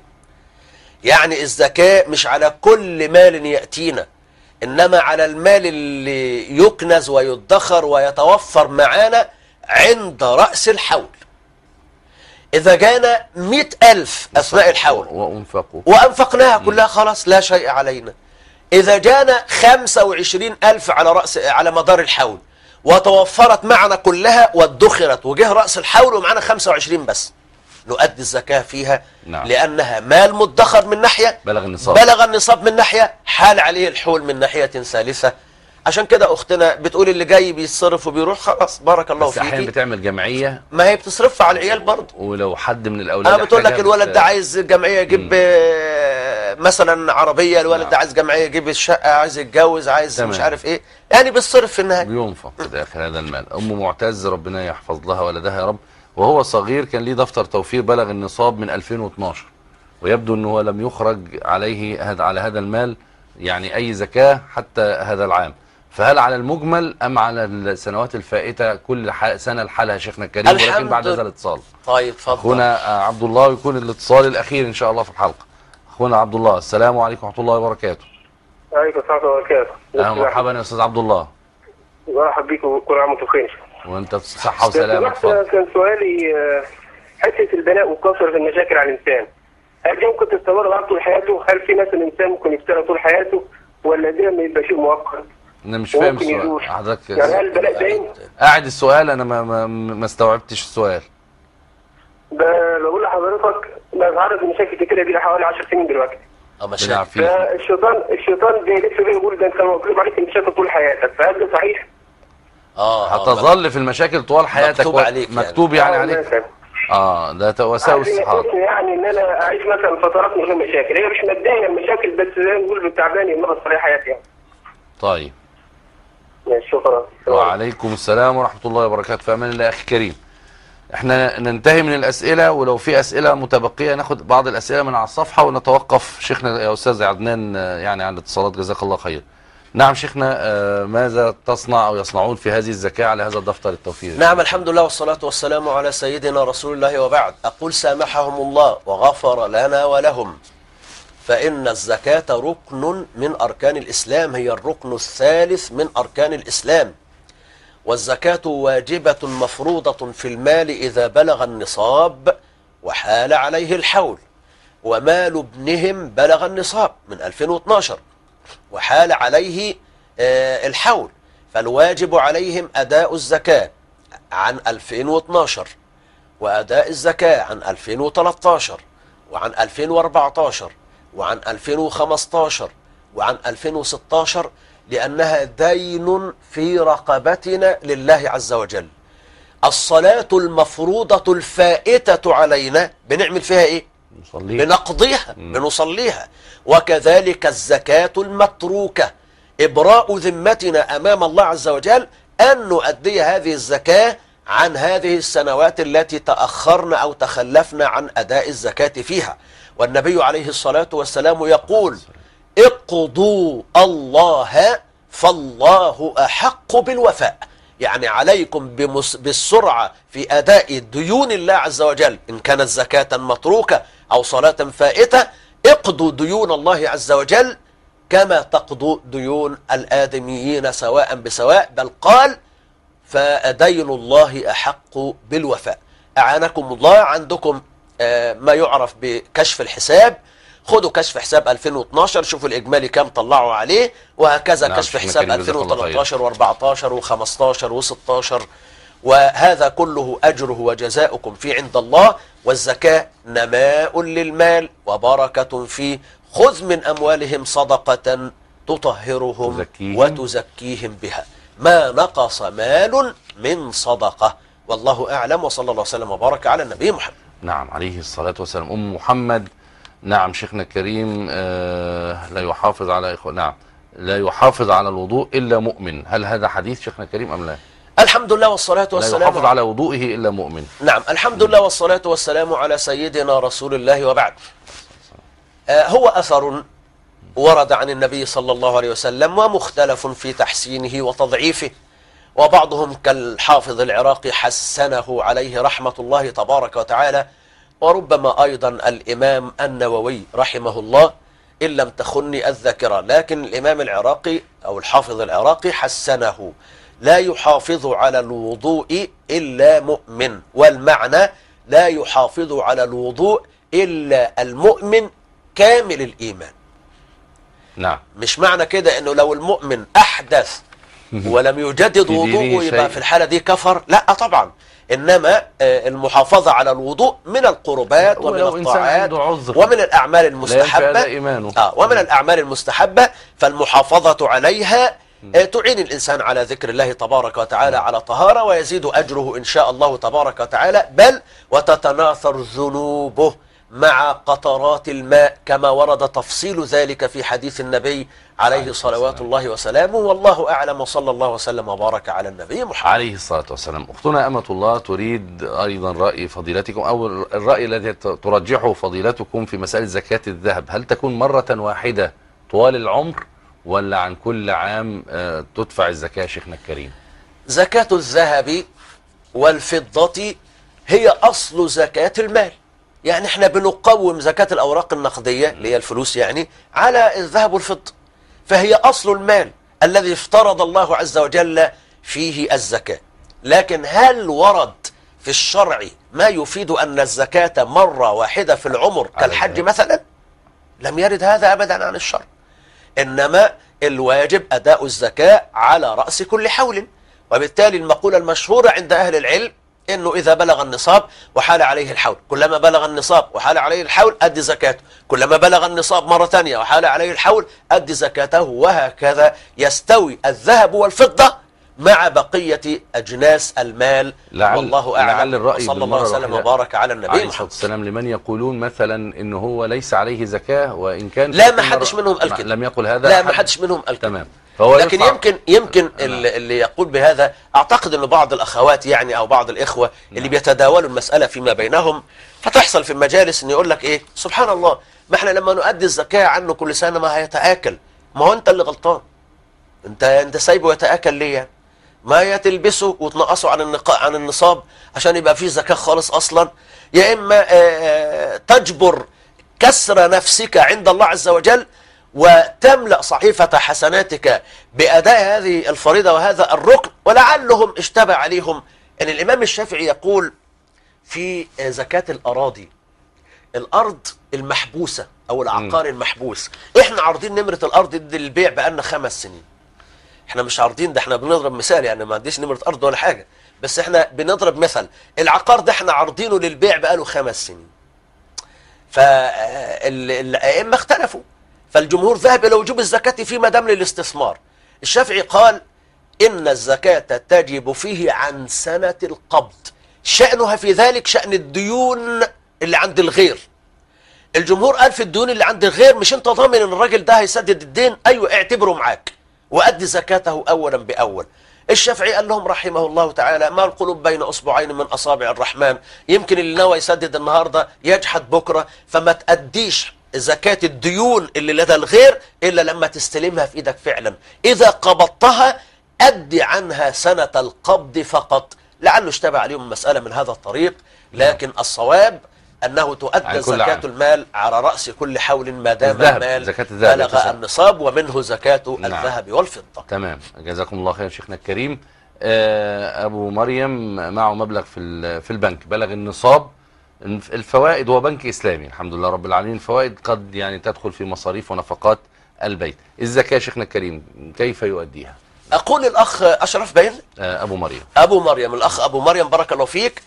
يعني الزكاة مش على كل مال يأتينا، إنما على المال اللي يكنز ويدخر ويتوفر معانا عند رأس الحول. إذا جانا 100,000 أثناء الحول وأنفقناها كلها، خلاص لا شيء علينا. إذا جانا 25,000 على مدار الحول وتوفرت معنا كلها وادخرت، وجه رأس الحول ومعنا 25 بس، نؤدي الزكاة فيها. نعم. لأنها مال مدخر من ناحية، بلغ النصاب من ناحية، حال عليه الحول من ناحية ثالثة. عشان كده أختنا بتقول اللي جاي بيتصرف وبيروح، خلاص بارك الله بس أحيانا فيكي. بتعمل جمعية، ما هي بتصرفها على العيال برضه. ولو حد من الأولاد أنا بتقول لك الولد ده عايز جمعية يجيب مثلا عربية، الولد ده عايز جمعية يجيب الشقة، عايز يتجوز، عايز مش عارف إيه، يعني بيتصرف في النهاية، بينفق في داخل هذا المال. أم معتز ربنا يحفظ لها ولدها يا رب، وهو صغير كان ليه دفتر توفير بلغ النصاب من 2012، ويبدو أنه هو لم يخرج عليه على هذا المال يعني أي زكاة حتى هذا العام، فهل على المجمل أم على السنوات الفائتة كل سنة لحالها شيخنا الكريم؟ ولكن بعد هذا الاتصال. طيب اتفضل. أخونا عبد الله، يكون الاتصال الأخير إن شاء الله في الحلقة. أخونا عبد الله، السلام عليكم ورحمة الله وبركاته. عليكم السلام ورحمة الله وبركاته. أهلا ومرحبا يا أستاذ عبد الله. مرحبا بيكم وكل عام وانتم بخير. وأنت بصحة وسلامة. اتفضل. كان سؤالي حتة البلاء وكثرة المشاكل على الإنسان، هل دي ممكن تستمر معاه طول حياته؟ هل في مثلا إنسان ممكن يبتلى طول حياته ولا دي ما يبقى شيء مؤقت؟ أنا مش فاهم السؤال حضرتك. يعني هل البلاء دايم؟ قاعد السؤال، أنا ما استوعبتش السؤال. بقول لحضرتك بتعرض لمشاكل كتيرة دي حوالي 10 سنين دلوقتي. مشاكل. الشيطان بيلف بيه يقول ده أنت مكتوب عليك مشاكل طول حياتك، فهل ده صحيح؟ هتظل في المشاكل طول حياتك. مكتوب عليك مكتوب يعني عليك. ده وساوس الصحابة. يعني ان انا اعيش مثلا فترات من غير مشاكل، هي مش ماديا مشاكل بس زي ما نقول بالتعبان يمر طريق حياتي يعني. طيب. شكرا. وعليكم السلام ورحمة الله وبركاته. في امان الله اخي كريم. احنا ننتهي من الاسئلة، ولو في اسئلة متبقية ناخد بعض الاسئلة من على الصفحة ونتوقف شيخنا يا استاذ عدنان يعني عن الاتصالات، جزاك الله خير. نعم شيخنا، ماذا تصنع أو يصنعون في هذه الزكاة على هذا الدفتر التوفيري؟ نعم الحمد لله والصلاة والسلام على سيدنا رسول الله، وبعد. أقول سامحهم الله وغفر لنا ولهم، فإن الزكاة ركن من أركان الإسلام، هي الركن الثالث من أركان الإسلام. والزكاة واجبة مفروضة في المال إذا بلغ النصاب وحال عليه الحول، ومال ابنهم بلغ النصاب من 2012 وحال عليه الحول، فالواجب عليهم أداء الزكاة عن 2012 وأداء الزكاة عن 2013 وعن 2014 وعن 2015 وعن 2016، لأنها دين في رقبتنا لله عز وجل. الصلاة المفروضة الفائتة علينا بنعمل فيها إيه؟ بنقضيها، بنصليها. وكذلك الزكاة المتروكة، إبراء ذمتنا أمام الله عز وجل أن نؤدي هذه الزكاة عن هذه السنوات التي تأخرنا أو تخلفنا عن أداء الزكاة فيها. والنبي عليه الصلاة والسلام يقول: اقضوا الله فالله أحق بالوفاء. يعني عليكم بالسرعة في أداء ديون الله عز وجل، إن كانت زكاة متروكة أو صلاة فائتة، اقضوا ديون الله عز وجل كما تقضوا ديون الآدميين سواء بسواء، بل قال: فدين الله أحق بالوفاء. أعانكم الله. عندكم ما يعرف بكشف الحساب، خدوا كشف حساب 2012 شوفوا الإجمالي كام طلعوا عليه، وهكذا نعم كشف حساب 2013 و14 و15 و16، وهذا كله أجره وجزاؤكم في عند الله. والزكاة نماء للمال وبركة فيه، خذ من أموالهم صدقة تطهرهم وتزكيهم بها، ما نقص مال من صدقة. والله أعلم، وصلى الله وسلم وبارك على النبي محمد. نعم عليه الصلاة والسلام. أم محمد، نعم شيخنا الكريم، لا يحافظ على نعم لا يحافظ على الوضوء إلا مؤمن، هل هذا حديث شيخنا الكريم أم لا؟ الحمد لله والصلاة والسلام. لا يحافظ على وضوئه إلا مؤمن. نعم الحمد لله والصلاة والسلام على سيدنا رسول الله، وبعد. هو أثر ورد عن النبي صلى الله عليه وسلم، ومختلف في تحسينه وتضعيفه، وبعضهم كالحافظ العراقي حسنه عليه رحمة الله تبارك وتعالى، وربما أيضا الإمام النووي رحمه الله إن لم تخني الذاكرة، لكن الإمام العراقي أو الحافظ العراقي حسنه: لا يحافظ على الوضوء إلا مؤمن. والمعنى: لا يحافظ على الوضوء إلا المؤمن كامل الإيمان. نعم. مش معنى كده أنه لو المؤمن أحدث ولم يجدد في دينه وضوءه يبقى شيء. في الحالة دي كفر؟ لا طبعا. إنما المحافظة على الوضوء من القربات ومن ولو إنسان الطاعات عنده عذر ومن الأعمال لا ينفع المستحبة. هذا إيمانه. ومن الأعمال المستحبة، فالمحافظة عليها تعين الإنسان على ذكر الله تبارك وتعالى على طهارة، ويزيد أجره إن شاء الله تبارك وتعالى، بل وتتناثر ذنوبه مع قطرات الماء كما ورد تفصيل ذلك في حديث النبي عليه صلوات الله وسلامه. والله أعلم، وصلى الله وسلم وبارك على النبي محمد عليه الصلاة والسلام. أختنا أمة الله تريد أيضا رأي فضيلتكم، أو الرأي الذي ترجحه فضيلتكم في مسألة زكاة الذهب. هل تكون مرة واحدة طوال العمر ولا عن كل عام تدفع الزكاة شيخنا الكريم؟ زكاة الذهب والفضة هي أصل زكاة المال. يعني احنا بنقوم زكاة الأوراق النقدية اللي هي الفلوس يعني على الذهب والفضة، فهي أصل المال الذي افترض الله عز وجل فيه الزكاة. لكن هل ورد في الشرع ما يفيد أن الزكاة مرة واحدة في العمر كالحج مثلا؟ لم يرد هذا أبدا عن الشرع. إنما الواجب أداء الزكاة على رأس كل حول. وبالتالي المقولة المشهورة عند أهل العلم إنه إذا بلغ النصاب وحال عليه الحول، كلما بلغ النصاب وحال عليه الحول أدي زكاته، كلما بلغ النصاب مرة ثانية وحال عليه الحول أدي زكاته، وهكذا يستوي الذهب والفضة مع بقية أجناس المال. والله أعلم. لعل الرأي صلى الله وسلم وبارك على النبي عليه محمد. السلام لمن يقولون مثلا إنه هو ليس عليه زكاة وإن كان لا، ما حدش منهم قال كده. لم يقل هذا. لا، ما حدش منهم قال كده. تمام. فهو لكن يمكن اللي يقول بهذا، أعتقد أن بعض الأخوات يعني أو بعض الإخوة اللي بيتداولوا المسألة فيما بينهم، فتحصل في المجالس أن يقول لك إيه، سبحان الله، ما احنا لما نؤدي الزكاة عنه كل سنة ما هيتآكل. ما هو أنت اللي غلطان، أنت سايبه يتآكل ليه؟ ما يتلبسه وتنقصه عن النصاب عشان يبقى فيه زكاة خالص أصلا، يا إما تجبر كسر نفسك عند الله عز وجل وتملأ صحيفة حسناتك بأداء هذه الفريضة وهذا الركن. ولعلهم اشتبه عليهم أن الإمام الشافعي يقول في زكاة الأراضي، الأرض المحبوسة أو العقار المحبوس، إحنا عارضين نمرة الأرض دي للبيع بقالنا 5 سنين. إحنا مش عارضين ده، إحنا بنضرب مثال، يعني ما عنديش نمرة أرض ولا حاجة، بس إحنا بنضرب مثل. العقار ده إحنا عارضينه للبيع بقاله 5 سنين. فالأئمة اختلفوا، فالجمهور ذهب إلى وجوب الزكاة فيما دام للاستثمار. الشافعي قال إن الزكاة تجب فيه عن سنة القبض، شأنها في ذلك شأن الديون اللي عند الغير. الجمهور قال في الديون اللي عند الغير مش انت ضامن ان الراجل ده هيسدد الدين، ايوه اعتبره معاك وأدي زكاته أولا بأول. الشافعي قال لهم رحمه الله تعالى ما القلوب بين أصبعين من أصابع الرحمن، يمكن اللي ناوي يسدد النهاردة يجحد بكرة، فما تأديش زكاة الديون اللي لدى الغير إلا لما تستلمها في إيدك فعلا. إذا قبضتها أدي عنها سنة القبض فقط. لعله اشتبه عليهم المسألة من هذا الطريق، لكن الصواب أنه تؤدى زكاة المال على رأس كل حول ما دام المال بلغ النصاب، ومنه زكاة الذهب والفضة. تمام، جزاكم الله خير شيخنا الكريم. أبو مريم معه مبلغ في البنك بلغ النصاب، الفوائد هو بنك إسلامي الحمد لله رب العالمين، الفوائد قد يعني تدخل في مصاريف ونفقات البيت. الزكاة شيخنا الكريم كيف يؤديها؟ أقول الأخ أشرف بين أبو مريم. الأخ أبو مريم بارك الله فيك.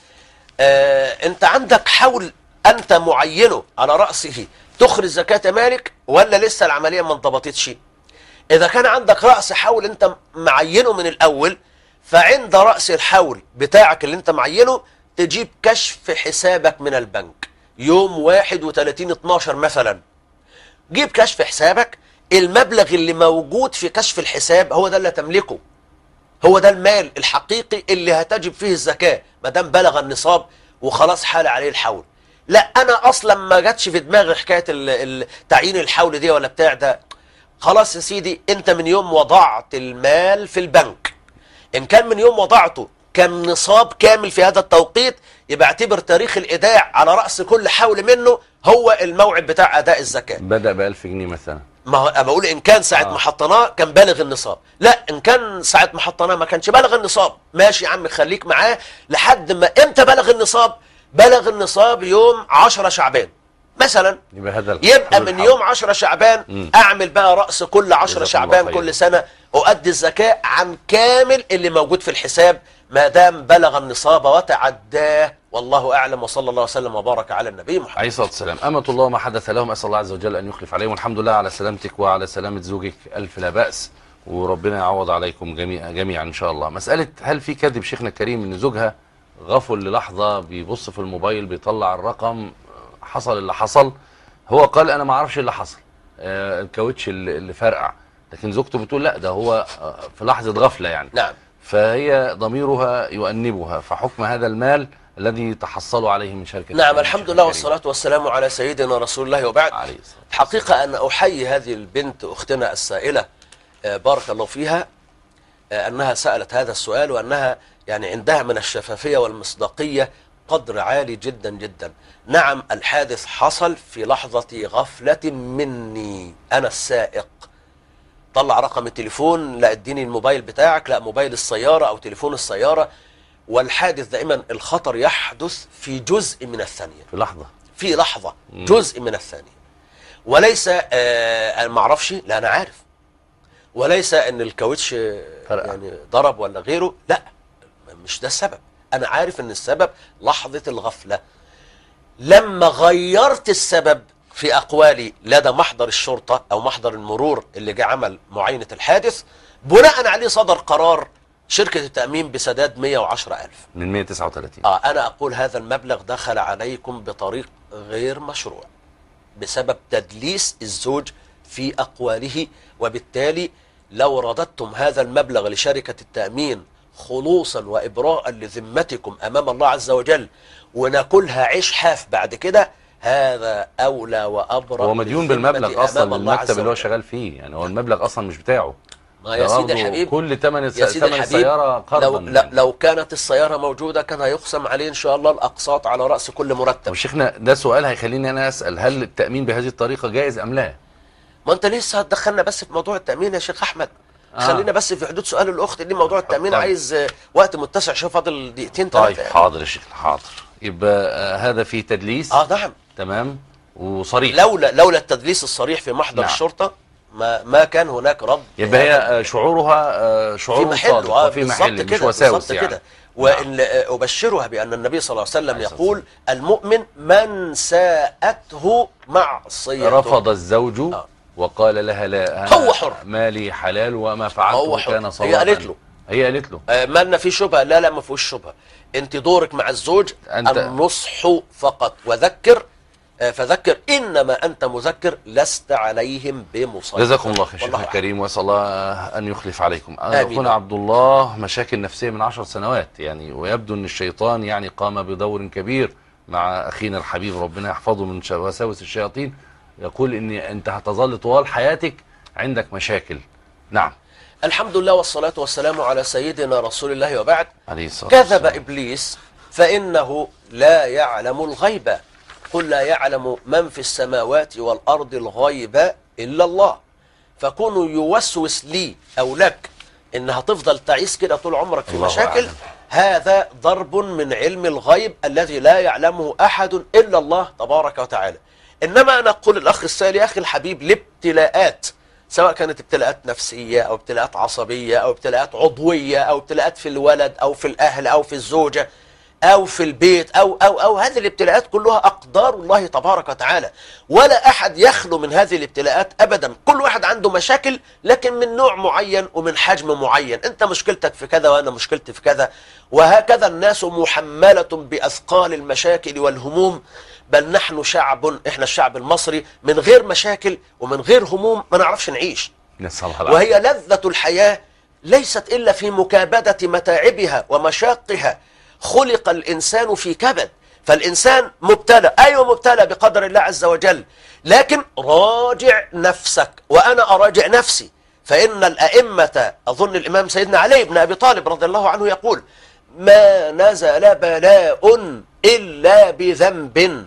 أنت عندك حول أنت معينه على رأسه تخرج زكاة مالك ولا لسه العملية ما انضبطتش؟ إذا كان عندك رأس حول أنت معينه من الأول، فعند رأس الحول بتاعك اللي أنت معينه تجيب كشف حسابك من البنك يوم 31/12 مثلا. جيب كشف حسابك، المبلغ اللي موجود في كشف الحساب هو ده اللي تملكه، هو ده المال الحقيقي اللي هتجب فيه الزكاة ما دام بلغ النصاب وخلاص حال عليه الحول. لا، أنا أصلا ما جاتش في دماغي حكاية تعيين الحول دي ولا بتاع ده. خلاص يا سيدي، أنت من يوم وضعت المال في البنك، إن كان من يوم وضعته كان نصاب كامل في هذا التوقيت، يبقى اعتبر تاريخ الإيداع على رأس كل حول منه هو الموعد بتاع أداء الزكاة. بدأ ب1000 جنيه مثلا، ما هو بقول إن كان ساعة ما حطناه كان بالغ النصاب، لا إن كان ساعة ما حطناه ما كانش بالغ النصاب، ماشي يا عم خليك معاه لحد ما إمتى بلغ النصاب؟ بلغ النصاب يوم 10 شعبان مثلا، يبقى من يوم 10 شعبان أعمل بقى رأس كل 10 شعبان كل سنة أؤدي الزكاة عن كامل اللي موجود في الحساب ما دام بلغ النصاب وتعداه. والله أعلم، وصلى الله وسلم وبارك على النبي محمد عليه الصلاة والسلام. أمة الله ما حدث لهم، أسأل الله عز وجل أن يخلف عليهم. والحمد لله على سلامتك وعلى سلامة زوجك، ألف لا بأس، وربنا يعوض عليكم جميعا إن شاء الله. مسألة هل في كذب شيخنا الكريم إن زوجها غفل للحظة بيبص في الموبايل بيطلع الرقم، حصل اللي حصل، هو قال أنا ما أعرفش اللي حصل، الكاوتش اللي فرقع، لكن زوجته بتقول لا ده هو في لحظة غفلة يعني. نعم. فهي ضميرها يؤنبها، فحكم هذا المال الذي تحصلوا عليه من شركة. نعم، الحمد لله والصلاة والسلام على سيدنا رسول الله، وبعد. حقيقة أن أحيي هذه البنت أختنا السائلة بارك الله فيها، أنها سألت هذا السؤال، وأنها يعني عندها من الشفافية والمصداقية قدر عالي جدا جدا. نعم، الحادث حصل في لحظة غفلة مني أنا السائق. طلع رقم التليفون، لا اديني الموبايل بتاعك، لا موبايل السيارة أو تليفون السيارة. والحادث دائما الخطر يحدث في جزء من الثانية، في لحظة جزء من الثانية، وليس أنا ما أعرفش، لا أنا عارف، وليس أن الكاوتش يعني ضرب ولا غيره، لا مش ده السبب. أنا عارف أن السبب لحظة الغفلة. لما غيرت السبب في أقوالي لدى محضر الشرطة أو محضر المرور اللي جاء عمل معاينة الحادث، بناء عليه صدر قرار شركة التأمين بسداد 110,000 من 139. أنا أقول هذا المبلغ دخل عليكم بطريق غير مشروع بسبب تدليس الزوج في أقواله، وبالتالي لو رددتم هذا المبلغ لشركة التأمين خلوصا وإبراء لذمتكم أمام الله عز وجل، وناكلها عيش حاف بعد كده، هذا أولى وأبرأ. هو مديون بالمبلغ أصلا المكتب اللي هو شغال فيه، يعني هو المبلغ أصلا مش بتاعه. ما يا سيدي الحبيب، كل ثمن السيارة قرضا. لو كانت السيارة موجودة كان هيقسم عليه إن شاء الله الأقساط على رأس كل مرتب. وشيخنا ده سؤال هيخليني أنا أسأل، هل التأمين بهذه الطريقة جائز أم لا؟ ما أنت لسه هتدخلنا بس في موضوع التأمين يا شيخ أحمد. خلينا بس في حدود سؤال الأخت، اللي موضوع التأمين عايز وقت متسع، شوف فاضل دقيقتين ثلاثة. طيب حاضر يا شيخ، حاضر. يبقى هذا فيه تدليس. نعم تمام وصريح. لولا التدليس الصريح في محضر الشرطة ما كان هناك رد. يبقى هي شعورها شعور صادق وفي محل، مش وساوس يعني. كده. وإن أبشرها بأن النبي صلى الله عليه وسلم يقول المؤمن من ساءته معصيته. رفض الزوج وقال لها لا، هو حر، مالي حلال وما فعلته كان صوابا. هي قالت له مالنا في شبهة. لا ما فيهوش شبهة. انت دورك مع الزوج النصح فقط، وذكر فذكر إنما أنت مذكر لست عليهم بمسيطر. جزاكم الله خير شيخنا الكريم، وأسأل الله أن يخلف عليكم. أخونا عبد الله مشاكل نفسية من 10 سنوات يعني، ويبدو أن الشيطان يعني قام بدور كبير مع أخينا الحبيب، ربنا يحفظه من وساوس الشياطين. يقول إن أنت هتظل طوال حياتك عندك مشاكل. نعم. الحمد لله والصلاة والسلام على سيدنا رسول الله، وبعد. كذب إبليس فإنه لا يعلم الغيب، قل لا يعلم من في السماوات والأرض الغيب إلا الله. فكونوا يوسوس لي أو لك إنها تفضل تعيش كده طول عمرك في مشاكل، هذا ضرب من علم الغيب الذي لا يعلمه أحد إلا الله تبارك وتعالى. إنما أنا أقول الأخ السائل يا أخي الحبيب، الابتلاءات سواء كانت ابتلاءات نفسية أو ابتلاءات عصبية أو ابتلاءات عضوية أو ابتلاءات في الولد أو في الأهل أو في الزوجة أو في البيت أو هذه الابتلاءات كلها أقدار الله تبارك وتعالى، ولا أحد يخلو من هذه الابتلاءات أبدا. كل واحد عنده مشاكل لكن من نوع معين ومن حجم معين. أنت مشكلتك في كذا وأنا مشكلتي في كذا، وهكذا الناس محملة بأثقال المشاكل والهموم. بل نحن إحنا الشعب المصري من غير مشاكل ومن غير هموم ما نعرفش نعيش. وهي لذة الحياة ليست إلا في مكابدة متاعبها ومشاقها. خلق الإنسان في كبد، فالإنسان مبتلى، أيوة مبتلى بقدر الله عز وجل، لكن راجع نفسك وأنا أراجع نفسي. فإن الأئمة، أظن الإمام سيدنا علي بن أبي طالب رضي الله عنه يقول ما نزل بلاء إلا بذنب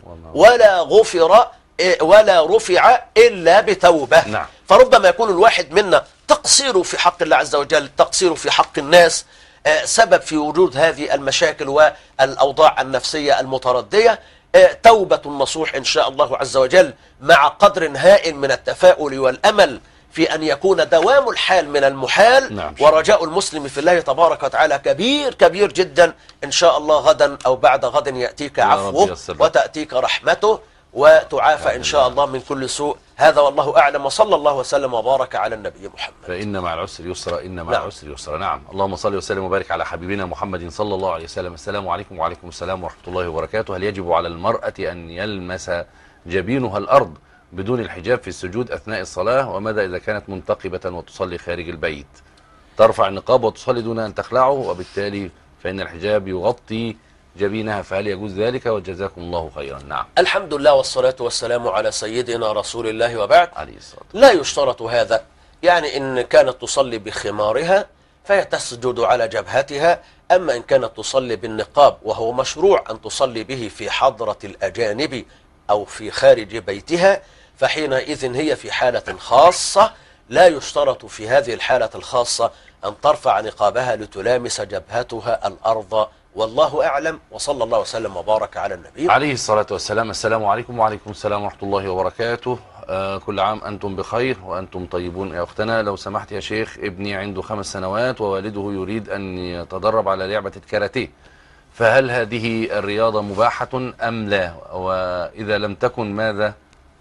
ولا رفع إلا بتوبة. نعم. فربما يكون الواحد منا تقصيره في حق الله عز وجل، تقصيره في حق الناس، سبب في وجود هذه المشاكل والأوضاع النفسية المتردية. توبة النصوح إن شاء الله عز وجل مع قدر هائل من التفاؤل والأمل في أن يكون دوام الحال من المحال. نعم. ورجاء المسلم في الله تبارك وتعالى كبير كبير جدا. إن شاء الله غدا أو بعد غد يأتيك عفوه وتأتيك رحمته وتعافى إن شاء الله من كل سوء. هذا والله أعلم، وصلى الله وسلم وبارك على النبي محمد. فإن مع العسر يسرا، إن مع العسر يسرا. نعم. اللهم صل وسلم وبارك على حبيبنا محمد صلى الله عليه وسلم. السلام عليكم. وعليكم السلام ورحمة الله وبركاته. هل يجب على المرأة أن يلمس جبينها الأرض بدون الحجاب في السجود أثناء الصلاة؟ وماذا إذا كانت منتقبة وتصلي خارج البيت؟ ترفع النقاب وتصلي دون أن تخلعه، وبالتالي فإن الحجاب يغطي جبينها، فهل يجوز ذلك؟ وجزاكم الله خيرا. نعم. الحمد لله والصلاة والسلام على سيدنا رسول الله وبعد. عليه الصلاة. لا يشترط هذا، يعني إن كانت تصلي بخمارها فهي تسجد على جبهتها، أما إن كانت تصلي بالنقاب وهو مشروع أن تصلي به في حضرة الأجانب أو في خارج بيتها، فحينئذ هي في حالة خاصة لا يشترط في هذه الحالة الخاصة أن ترفع نقابها لتلامس جبهتها الأرض، والله أعلم. وصلى الله وسلم وبارك على النبي عليه الصلاة والسلام. السلام عليكم. وعليكم السلام ورحمة الله وبركاته. كل عام أنتم بخير وأنتم طيبون. يا أختنا لو سمحت يا شيخ، ابني عنده 5 سنوات ووالده يريد أن يتدرب على لعبة الكاراتيه، فهل هذه الرياضة مباحة أم لا؟ وإذا لم تكن ماذا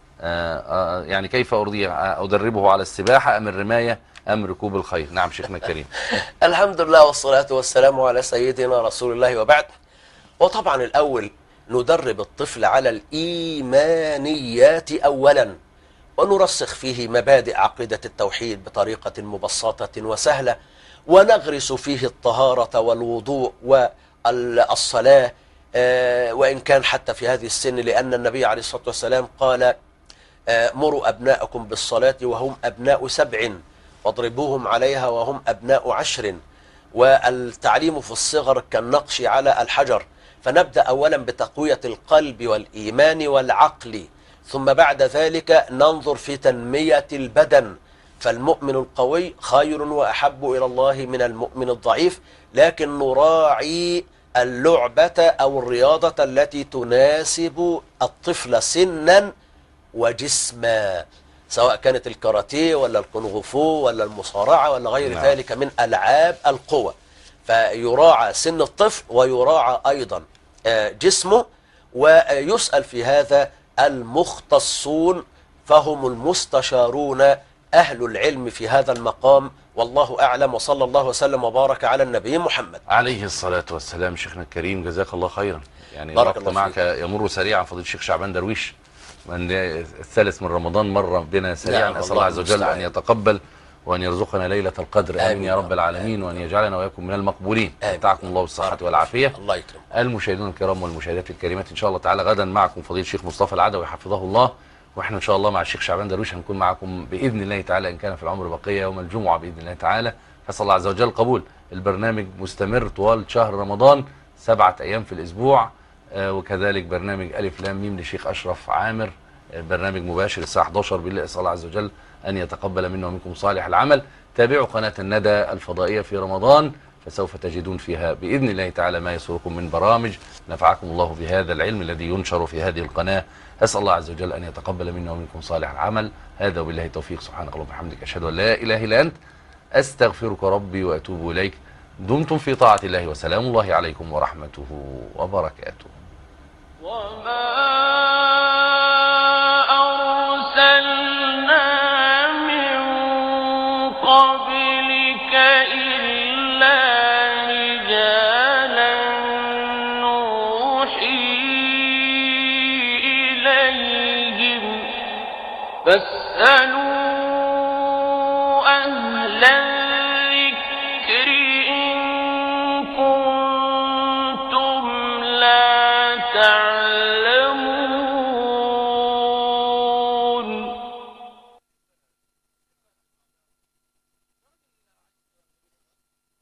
يعني كيف أدربه على السباحة أم الرماية أم ركوب الخيل؟ نعم شيخنا الكريم. الحمد لله والصلاة والسلام على سيدنا رسول الله وبعد. وطبعا الأول ندرب الطفل على الإيمانيات أولا، ونرسخ فيه مبادئ عقيدة التوحيد بطريقة مبسطة وسهلة، ونغرس فيه الطهارة والوضوء والصلاة، وإن كان حتى في هذه السن، لأن النبي عليه الصلاة والسلام قال مروا أبناءكم بالصلاة وهم أبناء 7 واضربوهم عليها وهم أبناء 10. والتعليم في الصغر كالنقش على الحجر، فنبدأ أولا بتقوية القلب والإيمان والعقل، ثم بعد ذلك ننظر في تنمية البدن، فالمؤمن القوي خير وأحب إلى الله من المؤمن الضعيف، لكن نراعي اللعبة أو الرياضة التي تناسب الطفل سنا وجسما، سواء كانت الكاراتيه ولا الكونغ فو ولا المصارعة ولا غير ذلك من ألعاب القوى. فيراعى سن الطفل ويراعى أيضا جسمه، ويسأل في هذا المختصون، فهم المستشارون أهل العلم في هذا المقام، والله أعلم. وصلى الله وسلم وبارك على النبي محمد عليه الصلاة والسلام. شيخنا الكريم جزاك الله خيرا. يعني الوقت معك يمر سريعا فضيلة الشيخ شعبان درويش، من الثالث من رمضان مر بنا سريعا. أسأل الله عز وجل أن يتقبل وأن يرزقنا ليلة القدر. آمين يا رب العالمين، وأن يجعلنا وإياكم من المقبولين. متعكم الله بالصحة والعافية. الله يكرم. المشاهدون الكرام والمشاهدات الكريمات، إن شاء الله تعالى غدا معكم فضيلة الشيخ مصطفى العدوي حفظه الله، واحنا ان شاء الله مع الشيخ شعبان درويش هنكون معكم باذن الله تعالى ان كان في العمر بقيه يوم الجمعه باذن الله تعالى. فاسال الله عز وجل قبول. البرنامج مستمر طوال شهر رمضان 7 أيام في الاسبوع، وكذلك برنامج الف لام ميم لشيخ اشرف عامر، برنامج مباشر الساعه 11 بالليل. اسال الله عز وجل ان يتقبل منا ومنكم صالح العمل. تابعوا قناه الندى الفضائيه في رمضان، فسوف تجدون فيها بإذن الله تعالى ما يسركم من برامج نفعكم الله بهذا العلم الذي ينشر في هذه القناة. أسأل الله عز وجل أن يتقبل منا ومنكم صالح العمل. هذا وبالله التوفيق. سبحانك اللهم وبحمدك، أشهد أن لا إله إلا أنت، أستغفرك ربي وأتوب إليك. دمتم في طاعة الله، وسلام الله عليكم ورحمته وبركاته. وما أرسلنا من قبلك إلا رجالا نوحي إليهم فاسألوا أهل